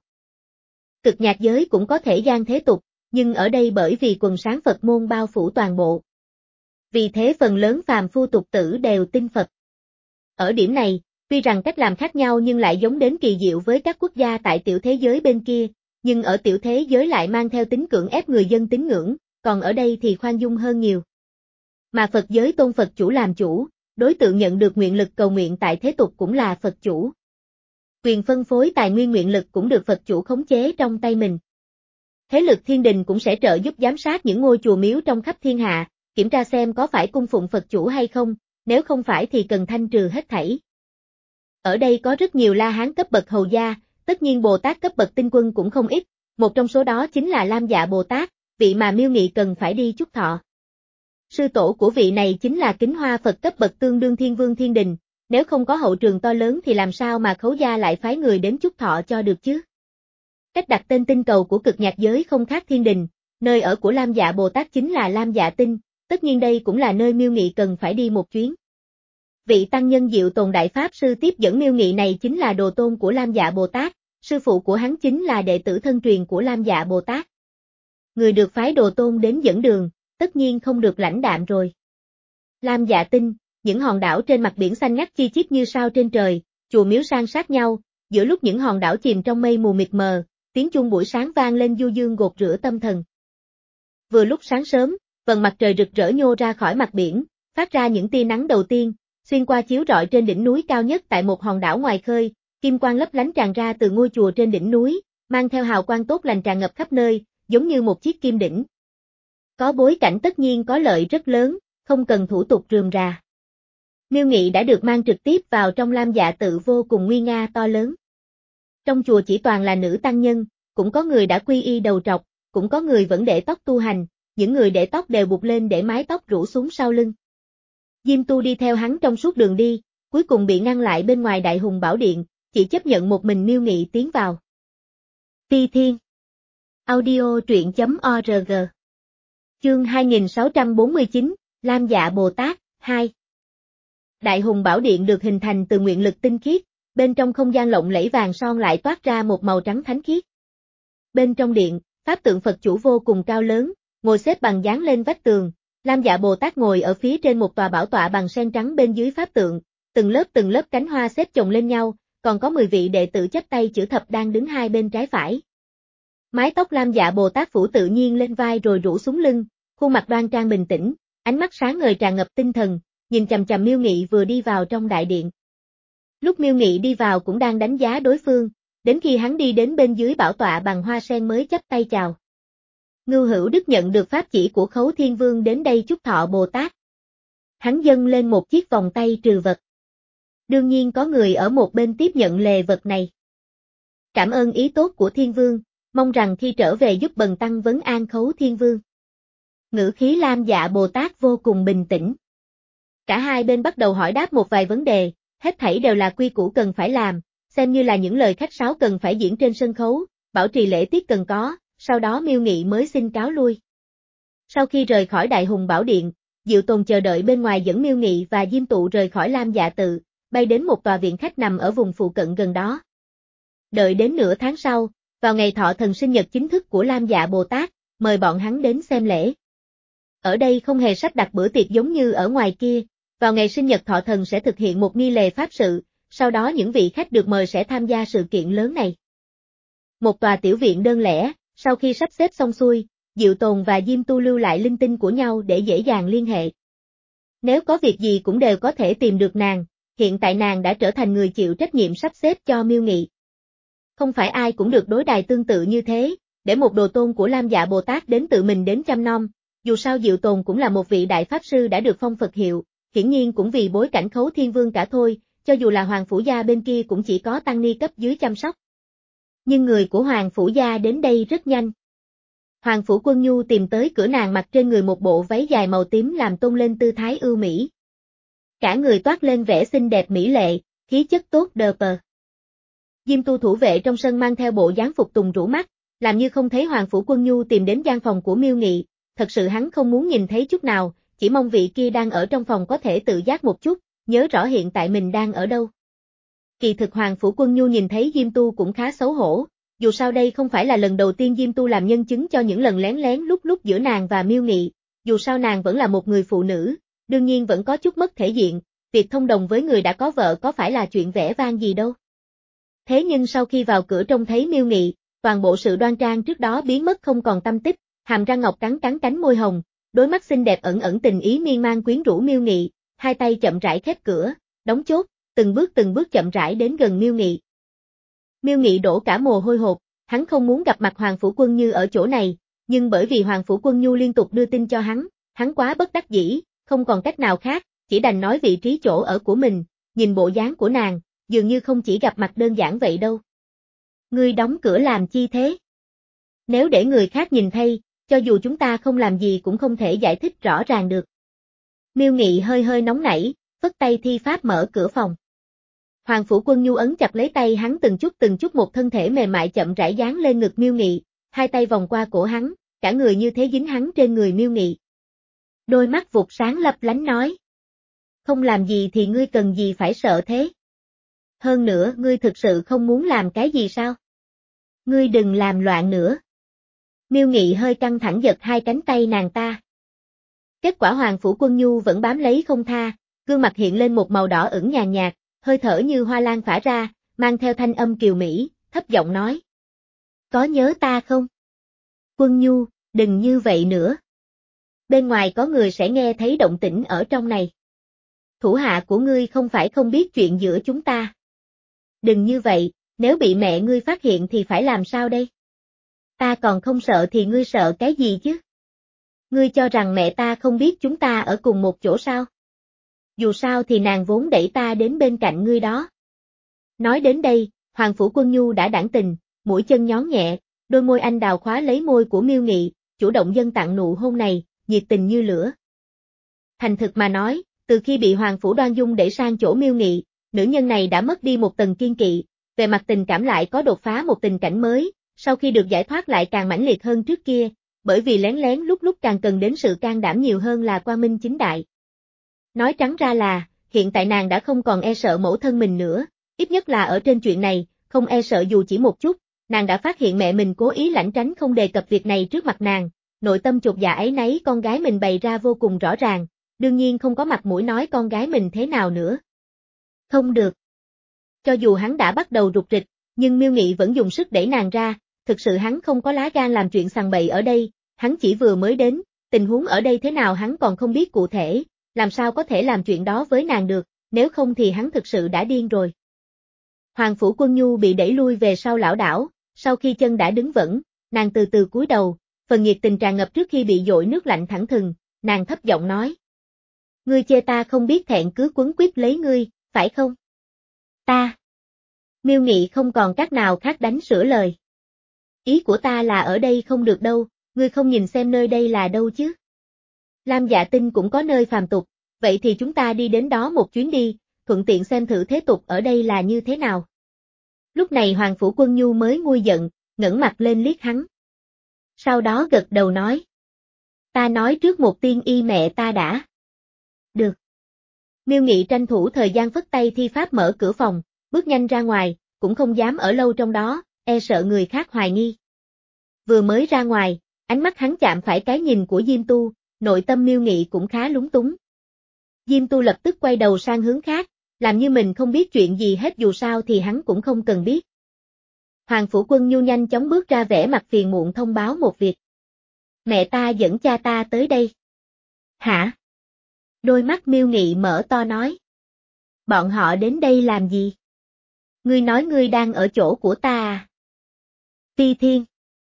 Cực nhạc giới cũng có thể gian thế tục, nhưng ở đây bởi vì quần sáng Phật môn bao phủ toàn bộ. Vì thế phần lớn phàm phu tục tử đều tin Phật. Ở điểm này, tuy rằng cách làm khác nhau nhưng lại giống đến kỳ diệu với các quốc gia tại tiểu thế giới bên kia, nhưng ở tiểu thế giới lại mang theo tính cưỡng ép người dân tín ngưỡng, còn ở đây thì khoan dung hơn nhiều. Mà Phật giới tôn Phật chủ làm chủ, đối tượng nhận được nguyện lực cầu nguyện tại thế tục cũng là Phật chủ. Quyền phân phối tài nguyên nguyện lực cũng được Phật chủ khống chế trong tay mình. Thế lực thiên đình cũng sẽ trợ giúp giám sát những ngôi chùa miếu trong khắp thiên hạ, kiểm tra xem có phải cung phụng Phật chủ hay không, nếu không phải thì cần thanh trừ hết thảy. Ở đây có rất nhiều La Hán cấp bậc hầu gia, tất nhiên Bồ Tát cấp bậc tinh quân cũng không ít, một trong số đó chính là Lam Dạ Bồ Tát, vị mà Miêu Nghị cần phải đi chúc thọ. Sư tổ của vị này chính là Kính Hoa Phật cấp bậc tương đương Thiên Vương Thiên Đình, nếu không có hậu trường to lớn thì làm sao mà Khấu gia lại phái người đến chúc thọ cho được chứ? Cách đặt tên tinh cầu của cực nhạc giới không khác thiên đình, nơi ở của Lam Dạ Bồ Tát chính là Lam Dạ Tinh, tất nhiên đây cũng là nơi Miêu Nghị cần phải đi một chuyến. Vị tăng nhân Diệu Tồn Đại Pháp Sư tiếp dẫn Miêu Nghị này chính là đồ tôn của Lam Dạ Bồ Tát, sư phụ của hắn chính là đệ tử thân truyền của Lam Dạ Bồ Tát. Người được phái đồ tôn đến dẫn đường, tất nhiên không được lãnh đạm rồi. Lam Dạ Tinh, những hòn đảo trên mặt biển xanh ngắt chi chít như sao trên trời, chùa miếu san sát nhau, giữa lúc những hòn đảo chìm trong mây mù mịt mờ, tiếng chuông buổi sáng vang lên du dương gột rửa tâm thần. Vừa lúc sáng sớm, vầng mặt trời rực rỡ nhô ra khỏi mặt biển, phát ra những tia nắng đầu tiên, xuyên qua chiếu rọi trên đỉnh núi cao nhất tại một hòn đảo ngoài khơi, kim quang lấp lánh tràn ra từ ngôi chùa trên đỉnh núi, mang theo hào quang tốt lành tràn ngập khắp nơi, giống như một chiếc kim đỉnh. Có bối cảnh tất nhiên có lợi rất lớn, không cần thủ tục rườm rà. Miêu Nghị đã được mang trực tiếp vào trong Lam Dạ tự vô cùng nguy nga to lớn. Trong chùa chỉ toàn là nữ tăng nhân, cũng có người đã quy y đầu trọc, cũng có người vẫn để tóc tu hành, những người để tóc đều buộc lên để mái tóc rủ xuống sau lưng. Diêm Tu đi theo hắn trong suốt đường đi, cuối cùng bị ngăn lại bên ngoài Đại Hùng Bảo Điện, chỉ chấp nhận một mình Miêu Nghị tiến vào. Ti Thiên Audio truyện chấm org Chương hai nghìn sáu trăm bốn mươi chín, Lam Dạ Bồ Tát, hai Đại Hùng Bảo Điện được hình thành từ nguyện lực tinh khiết, bên trong không gian lộng lẫy vàng son lại toát ra một màu trắng thánh khiết. Bên trong điện, pháp tượng Phật chủ vô cùng cao lớn, ngồi xếp bằng dán lên vách tường, Lam Dạ Bồ Tát ngồi ở phía trên một tòa bảo tọa bằng sen trắng bên dưới pháp tượng, từng lớp từng lớp cánh hoa xếp chồng lên nhau, còn có mười vị đệ tử chắp tay chữ thập đang đứng hai bên trái phải. Mái tóc Lam Dạ Bồ Tát phủ tự nhiên lên vai rồi rủ xuống lưng, khuôn mặt đoan trang bình tĩnh, ánh mắt sáng ngời tràn ngập tinh thần, nhìn chằm chằm Miêu Nghị vừa đi vào trong đại điện. Lúc Miêu Nghị đi vào cũng đang đánh giá đối phương, đến khi hắn đi đến bên dưới bảo tọa bằng hoa sen mới chắp tay chào. Ngưu Hữu Đức nhận được pháp chỉ của Khấu Thiên Vương đến đây chúc thọ Bồ Tát. Hắn dâng lên một chiếc vòng tay trừ vật. Đương nhiên có người ở một bên tiếp nhận lề vật này. Cảm ơn ý tốt của Thiên Vương, mong rằng khi trở về giúp bần tăng vấn an Khấu Thiên Vương. Ngữ khí Lam Dạ Bồ Tát vô cùng bình tĩnh. Cả hai bên bắt đầu hỏi đáp một vài vấn đề, hết thảy đều là quy củ cần phải làm, xem như là những lời khách sáo cần phải diễn trên sân khấu, bảo trì lễ tiết cần có, sau đó Miêu Nghị mới xin cáo lui. Sau khi rời khỏi Đại Hùng Bảo Điện, Diệu Tồn chờ đợi bên ngoài dẫn Miêu Nghị và Diêm Tụ rời khỏi Lam Dạ Tự, bay đến một tòa viện khách nằm ở vùng phụ cận gần đó. Đợi đến nửa tháng sau, vào ngày thọ thần sinh nhật chính thức của Lam Dạ Bồ Tát, mời bọn hắn đến xem lễ. Ở đây không hề sắp đặt bữa tiệc giống như ở ngoài kia, vào ngày sinh nhật thọ thần sẽ thực hiện một nghi lễ pháp sự, sau đó những vị khách được mời sẽ tham gia sự kiện lớn này. Một tòa tiểu viện đơn lẻ, sau khi sắp xếp xong xuôi, Diệu Tồn và Diêm Tu lưu lại linh tinh của nhau để dễ dàng liên hệ. Nếu có việc gì cũng đều có thể tìm được nàng, hiện tại nàng đã trở thành người chịu trách nhiệm sắp xếp cho Miêu Nghị. Không phải ai cũng được đối đãi tương tự như thế, để một đồ tôn của Lam Dạ Bồ Tát đến tự mình đến chăm nom, dù sao Diệu Tồn cũng là một vị đại pháp sư đã được phong Phật hiệu, hiển nhiên cũng vì bối cảnh Khấu Thiên Vương cả thôi, cho dù là Hoàng Phủ Gia bên kia cũng chỉ có tăng ni cấp dưới chăm sóc. Nhưng người của Hoàng Phủ Gia đến đây rất nhanh. Hoàng Phủ Quân Nhu tìm tới cửa nàng mặc trên người một bộ váy dài màu tím làm tôn lên tư thái ưu mỹ. Cả người toát lên vẻ xinh đẹp mỹ lệ, khí chất tốt đờ pờ. Diêm Tu thủ vệ trong sân mang theo bộ dáng phục tùng rũ mắt, làm như không thấy Hoàng Phủ Quân Nhu tìm đến gian phòng của Miêu Nghị, thật sự hắn không muốn nhìn thấy chút nào, chỉ mong vị kia đang ở trong phòng có thể tự giác một chút, nhớ rõ hiện tại mình đang ở đâu. Kỳ thực Hoàng Phủ Quân Nhu nhìn thấy Diêm Tu cũng khá xấu hổ, dù sao đây không phải là lần đầu tiên Diêm Tu làm nhân chứng cho những lần lén lén lúc lúc giữa nàng và Miêu Nghị, dù sao nàng vẫn là một người phụ nữ, đương nhiên vẫn có chút mất thể diện, việc thông đồng với người đã có vợ có phải là chuyện vẻ vang gì đâu. Thế nhưng sau khi vào cửa trông thấy Miêu Nghị, toàn bộ sự đoan trang trước đó biến mất không còn tăm tích, hàm răng ngọc cắn cắn cánh môi hồng, đôi mắt xinh đẹp ẩn ẩn tình ý miên man quyến rũ Miêu Nghị, hai tay chậm rãi khép cửa, đóng chốt, từng bước từng bước chậm rãi đến gần Miêu Nghị. Miêu Nghị đổ cả mồ hôi hột, hắn không muốn gặp mặt Hoàng Phủ Quân Như ở chỗ này, nhưng bởi vì Hoàng Phủ Quân Nhu liên tục đưa tin cho hắn, hắn quá bất đắc dĩ, không còn cách nào khác, chỉ đành nói vị trí chỗ ở của mình, nhìn bộ dáng của nàng, dường như không chỉ gặp mặt đơn giản vậy đâu. Ngươi đóng cửa làm chi thế? Nếu để người khác nhìn thấy, cho dù chúng ta không làm gì cũng không thể giải thích rõ ràng được. Miêu Nghị hơi hơi nóng nảy, phất tay thi pháp mở cửa phòng. Hoàng Phủ Quân Nhu ấn chặt lấy tay hắn từng chút từng chút một thân thể mềm mại chậm rãi dán lên ngực Miêu Nghị, hai tay vòng qua cổ hắn, cả người như thế dính hắn trên người Miêu Nghị. Đôi mắt vụt sáng lấp lánh nói. Không làm gì thì ngươi cần gì phải sợ thế? Hơn nữa ngươi thực sự không muốn làm cái gì sao? Ngươi đừng làm loạn nữa. Miêu Nghị hơi căng thẳng giật hai cánh tay nàng ta. Kết quả Hoàng Phủ Quân Nhu vẫn bám lấy không tha, gương mặt hiện lên một màu đỏ ửng nhàn nhạt, hơi thở như hoa lan phả ra, mang theo thanh âm kiều mỹ, thấp giọng nói. Có nhớ ta không? Quân Nhu, đừng như vậy nữa. Bên ngoài có người sẽ nghe thấy động tĩnh ở trong này. Thủ hạ của ngươi không phải không biết chuyện giữa chúng ta. Đừng như vậy, nếu bị mẹ ngươi phát hiện thì phải làm sao đây? Ta còn không sợ thì ngươi sợ cái gì chứ? Ngươi cho rằng mẹ ta không biết chúng ta ở cùng một chỗ sao? Dù sao thì nàng vốn đẩy ta đến bên cạnh ngươi đó. Nói đến đây, Hoàng Phủ Quân Nhu đã đãng tình, mũi chân nhón nhẹ, đôi môi anh đào khóa lấy môi của Miêu Nghị, chủ động dâng tặng nụ hôn này, nhiệt tình như lửa. Thành thực mà nói, từ khi bị Hoàng Phủ Đoan Dung đẩy sang chỗ Miêu Nghị, nữ nhân này đã mất đi một tầng kiên kỵ, về mặt tình cảm lại có đột phá một tình cảnh mới, sau khi được giải thoát lại càng mãnh liệt hơn trước kia, bởi vì lén lén lúc lúc càng cần đến sự can đảm nhiều hơn là quang minh chính đại. Nói trắng ra là, hiện tại nàng đã không còn e sợ mẫu thân mình nữa, ít nhất là ở trên chuyện này, không e sợ dù chỉ một chút, nàng đã phát hiện mẹ mình cố ý lảng tránh không đề cập việc này trước mặt nàng, nội tâm chột dạ ấy nấy con gái mình bày ra vô cùng rõ ràng, đương nhiên không có mặt mũi nói con gái mình thế nào nữa. Không được. Cho dù hắn đã bắt đầu rụt rịch, nhưng Miêu Nghị vẫn dùng sức đẩy nàng ra, thực sự hắn không có lá gan làm chuyện sằng bậy ở đây, hắn chỉ vừa mới đến, tình huống ở đây thế nào hắn còn không biết cụ thể, làm sao có thể làm chuyện đó với nàng được, nếu không thì hắn thực sự đã điên rồi. Hoàng Phủ Quân Nhu bị đẩy lui về sau lảo đảo, sau khi chân đã đứng vững, nàng từ từ cúi đầu, phần nhiệt tình tràn ngập trước khi bị dội nước lạnh thẳng thừng, nàng thấp giọng nói. Ngươi chê ta không biết thẹn cứ quấn quýt lấy ngươi, phải không? Ta. Miêu Nghị không còn cách nào khác đánh sửa lời. Ý của ta là ở đây không được đâu, ngươi không nhìn xem nơi đây là đâu chứ? Lam Dạ Tinh cũng có nơi phàm tục, vậy thì chúng ta đi đến đó một chuyến đi, thuận tiện xem thử thế tục ở đây là như thế nào. Lúc này Hoàng Phủ Quân Nhu mới nguôi giận, ngẩng mặt lên liếc hắn. Sau đó gật đầu nói. Ta nói trước một tiên y mẹ ta đã. Được. Miêu Nghị tranh thủ thời gian phất tay thi pháp mở cửa phòng, bước nhanh ra ngoài, cũng không dám ở lâu trong đó, e sợ người khác hoài nghi. Vừa mới ra ngoài, ánh mắt hắn chạm phải cái nhìn của Diêm Tu, nội tâm Miêu Nghị cũng khá lúng túng. Diêm Tu lập tức quay đầu sang hướng khác, làm như mình không biết chuyện gì hết dù sao thì hắn cũng không cần biết. Hoàng Phủ Quân Nhu nhanh chóng bước ra vẻ mặt phiền muộn thông báo một việc. Mẹ ta dẫn cha ta tới đây. Hả? Đôi mắt Miêu Nghị mở to nói. Bọn họ đến đây làm gì? Ngươi nói ngươi đang ở chỗ của ta à? Phi Thiên.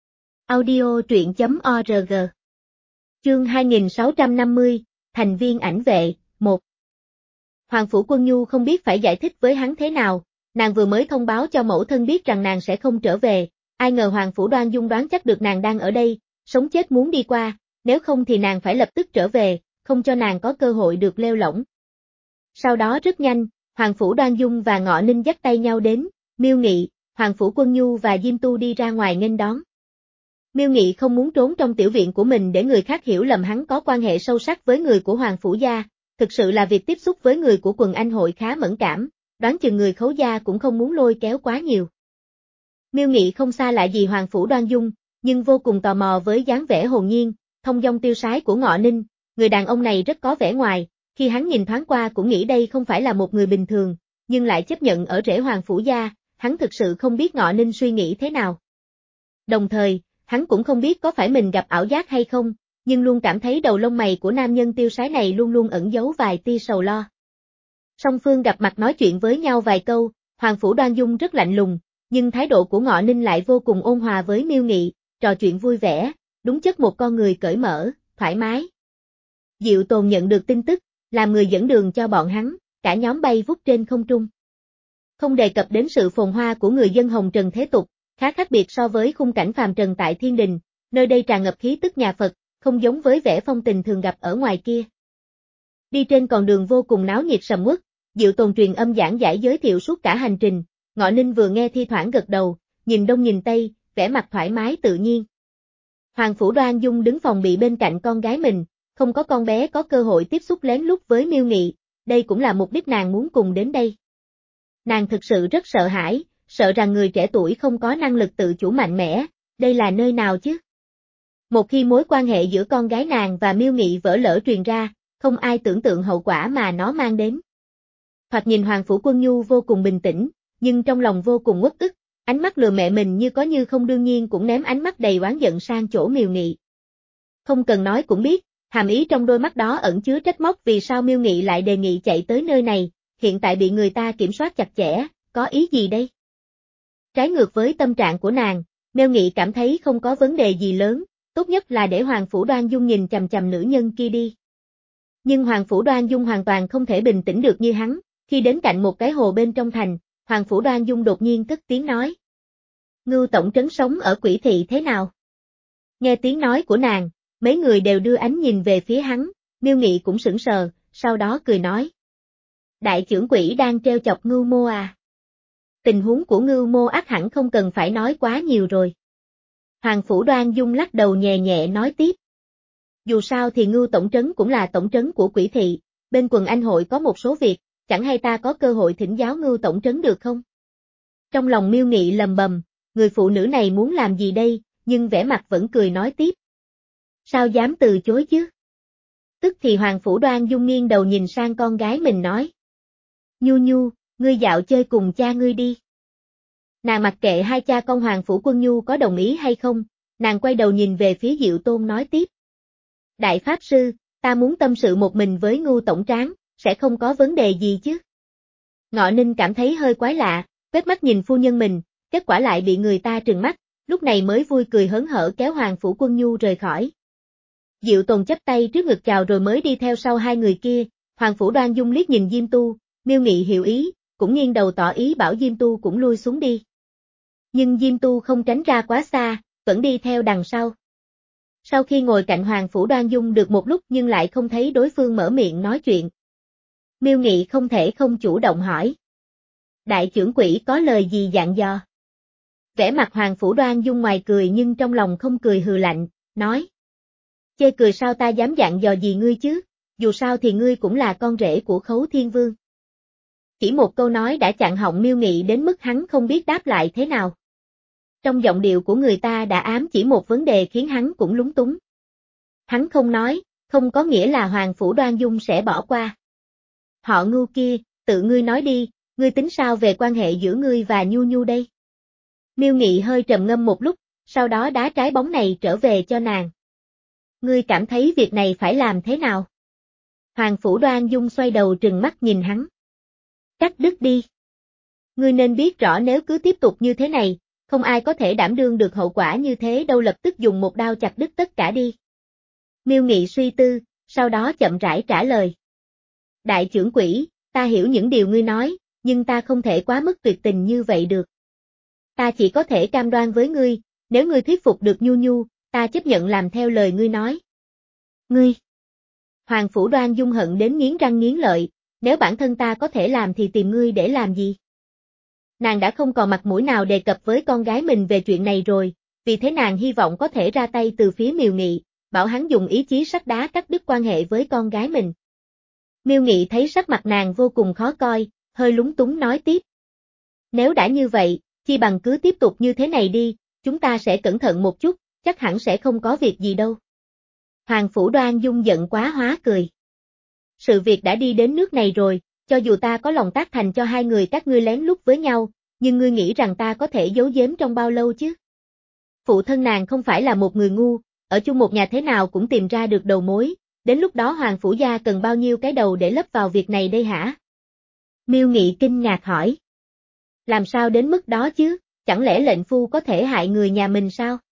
Audio truyện chấm org. Chương hai nghìn sáu trăm năm mươi, thành viên ảnh vệ, một. Hoàng Phủ Quân Nhu không biết phải giải thích với hắn thế nào, nàng vừa mới thông báo cho mẫu thân biết rằng nàng sẽ không trở về, ai ngờ Hoàng Phủ Đoan Dung đoán chắc được nàng đang ở đây, sống chết muốn đi qua, nếu không thì nàng phải lập tức trở về, không cho nàng có cơ hội được leo lỏng. Sau đó rất nhanh, Hoàng Phủ Đoan Dung và Ngọ Ninh dắt tay nhau đến, Miêu Nghị, Hoàng Phủ Quân Nhu và Diêm Tu đi ra ngoài nghênh đón. Miêu Nghị không muốn trốn trong tiểu viện của mình để người khác hiểu lầm hắn có quan hệ sâu sắc với người của Hoàng Phủ gia, thực sự là việc tiếp xúc với người của quần anh hội khá mẫn cảm, đoán chừng người Khấu gia cũng không muốn lôi kéo quá nhiều. Miêu Nghị không xa lạ gì Hoàng Phủ Đoan Dung, nhưng vô cùng tò mò với dáng vẻ hồn nhiên, thông dong tiêu sái của Ngọ Ninh, người đàn ông này rất có vẻ ngoài, khi hắn nhìn thoáng qua cũng nghĩ đây không phải là một người bình thường, nhưng lại chấp nhận ở rễ Hoàng Phủ gia, hắn thực sự không biết Ngọ Ninh suy nghĩ thế nào. Đồng thời, hắn cũng không biết có phải mình gặp ảo giác hay không, nhưng luôn cảm thấy đầu lông mày của nam nhân tiêu sái này luôn luôn ẩn giấu vài tia sầu lo. Song phương gặp mặt nói chuyện với nhau vài câu, Hoàng Phủ Đoan Dung rất lạnh lùng, nhưng thái độ của Ngọ Ninh lại vô cùng ôn hòa với Miêu Nghị, trò chuyện vui vẻ, đúng chất một con người cởi mở, thoải mái. Diệu Tồn nhận được tin tức, làm người dẫn đường cho bọn hắn, cả nhóm bay vút trên không trung. Không đề cập đến sự phồn hoa của người dân Hồng Trần thế tục, khá khác biệt so với khung cảnh phàm trần tại Thiên Đình, nơi đây tràn ngập khí tức nhà Phật, không giống với vẻ phong tình thường gặp ở ngoài kia. Đi trên con đường vô cùng náo nhiệt sầm uất, Diệu Tồn truyền âm giảng giải giới thiệu suốt cả hành trình, Ngọ Ninh vừa nghe thi thoảng gật đầu, nhìn đông nhìn tây, vẻ mặt thoải mái tự nhiên. Hoàng Phủ Đoan Dung đứng phòng bị bên cạnh con gái mình, không có con bé có cơ hội tiếp xúc lén lút với Miêu Nghị, đây cũng là mục đích nàng muốn cùng đến đây. Nàng thực sự rất sợ hãi, sợ rằng người trẻ tuổi không có năng lực tự chủ mạnh mẽ, đây là nơi nào chứ? Một khi mối quan hệ giữa con gái nàng và Miêu Nghị vỡ lỡ truyền ra, không ai tưởng tượng hậu quả mà nó mang đến. Thoạt nhìn Hoàng Phủ Quân Nhu vô cùng bình tĩnh, nhưng trong lòng vô cùng uất ức, ánh mắt lừa mẹ mình như có như không đương nhiên cũng ném ánh mắt đầy oán giận sang chỗ Miêu Nghị. Không cần nói cũng biết, hàm ý trong đôi mắt đó ẩn chứa trách móc vì sao Miêu Nghị lại đề nghị chạy tới nơi này, hiện tại bị người ta kiểm soát chặt chẽ, có ý gì đây? Trái ngược với tâm trạng của nàng, Miêu Nghị cảm thấy không có vấn đề gì lớn, tốt nhất là để Hoàng Phủ Đoan Dung nhìn chằm chằm nữ nhân kia đi. Nhưng Hoàng Phủ Đoan Dung hoàn toàn không thể bình tĩnh được như hắn, khi đến cạnh một cái hồ bên trong thành, Hoàng Phủ Đoan Dung đột nhiên cất tiếng nói. Ngưu tổng trấn sống ở Quỷ Thị thế nào? Nghe tiếng nói của nàng, mấy người đều đưa ánh nhìn về phía hắn, Miêu Nghị cũng sững sờ, sau đó cười nói. Đại trưởng quỷ đang treo chọc Ngưu Mô à? Tình huống của Ngưu Mô ắt hẳn không cần phải nói quá nhiều rồi. Hoàng Phủ Đoan Dung lắc đầu nhẹ nhẹ nói tiếp. Dù sao thì Ngưu tổng trấn cũng là tổng trấn của Quỷ Thị, bên quần anh hội có một số việc, chẳng hay ta có cơ hội thỉnh giáo Ngưu tổng trấn được không? Trong lòng Miêu Nghị lầm bầm, người phụ nữ này muốn làm gì đây, nhưng vẻ mặt vẫn cười nói tiếp. Sao dám từ chối chứ? Tức thì Hoàng Phủ Đoan Dung nghiêng đầu nhìn sang con gái mình nói. Nhu Nhu, ngươi dạo chơi cùng cha ngươi đi. Nàng mặc kệ hai cha con Hoàng Phủ Quân Nhu có đồng ý hay không, nàng quay đầu nhìn về phía Diệu Tôn nói tiếp. Đại Pháp Sư, ta muốn tâm sự một mình với Ngưu tổng tráng, sẽ không có vấn đề gì chứ? Ngọ Ninh cảm thấy hơi quái lạ, quét mắt nhìn phu nhân mình, kết quả lại bị người ta trừng mắt, lúc này mới vui cười hớn hở kéo Hoàng Phủ Quân Nhu rời khỏi. Diệu Tồn chắp tay trước ngực chào rồi mới đi theo sau hai người kia, Hoàng Phủ Đoan Dung liếc nhìn Diêm Tu, Miêu Nghị hiểu ý, cũng nghiêng đầu tỏ ý bảo Diêm Tu cũng lui xuống đi. Nhưng Diêm Tu không tránh ra quá xa, vẫn đi theo đằng sau. Sau khi ngồi cạnh Hoàng Phủ Đoan Dung được một lúc nhưng lại không thấy đối phương mở miệng nói chuyện. Miêu Nghị không thể không chủ động hỏi. Đại trưởng quỹ có lời gì dặn dò? Vẻ mặt Hoàng Phủ Đoan Dung ngoài cười nhưng trong lòng không cười hừ lạnh, nói. Chê cười sao ta dám dặn dò gì ngươi chứ, dù sao thì ngươi cũng là con rể của Khấu Thiên Vương. Chỉ một câu nói đã chặn họng Miêu Nghị đến mức hắn không biết đáp lại thế nào. Trong giọng điệu của người ta đã ám chỉ một vấn đề khiến hắn cũng lúng túng. Hắn không nói, không có nghĩa là Hoàng Phủ Đoan Dung sẽ bỏ qua. Họ Ngưu kia, tự ngươi nói đi, ngươi tính sao về quan hệ giữa ngươi và Nhu Nhu đây? Miêu Nghị hơi trầm ngâm một lúc, sau đó đá trái bóng này trở về cho nàng. Ngươi cảm thấy việc này phải làm thế nào? Hoàng Phủ Đoan Dung xoay đầu trừng mắt nhìn hắn. Cắt đứt đi. Ngươi nên biết rõ nếu cứ tiếp tục như thế này, không ai có thể đảm đương được hậu quả như thế đâu, lập tức dùng một đao chặt đứt tất cả đi. Miêu Nghị suy tư, sau đó chậm rãi trả lời. Đại trưởng quỹ, ta hiểu những điều ngươi nói, nhưng ta không thể quá mức tuyệt tình như vậy được. Ta chỉ có thể cam đoan với ngươi, nếu ngươi thuyết phục được Nhu Nhu, ta chấp nhận làm theo lời ngươi nói. Ngươi! Hoàng Phủ Đoan Dung hận đến nghiến răng nghiến lợi, nếu bản thân ta có thể làm thì tìm ngươi để làm gì? Nàng đã không còn mặt mũi nào đề cập với con gái mình về chuyện này rồi, vì thế nàng hy vọng có thể ra tay từ phía Miêu Nghị, bảo hắn dùng ý chí sắt đá cắt đứt quan hệ với con gái mình. Miêu Nghị thấy sắc mặt nàng vô cùng khó coi, hơi lúng túng nói tiếp. Nếu đã như vậy, chi bằng cứ tiếp tục như thế này đi, chúng ta sẽ cẩn thận một chút, chắc hẳn sẽ không có việc gì đâu. Hoàng Phủ Đoan Dung giận quá hóa cười. Sự việc đã đi đến nước này rồi, cho dù ta có lòng tác thành cho hai người các ngươi lén lút với nhau, nhưng ngươi nghĩ rằng ta có thể giấu giếm trong bao lâu chứ? Phụ thân nàng không phải là một người ngu, ở chung một nhà thế nào cũng tìm ra được đầu mối, đến lúc đó Hoàng Phủ gia cần bao nhiêu cái đầu để lấp vào việc này đây hả? Miêu Nghị kinh ngạc hỏi. Làm sao đến mức đó chứ, chẳng lẽ lệnh phu có thể hại người nhà mình sao?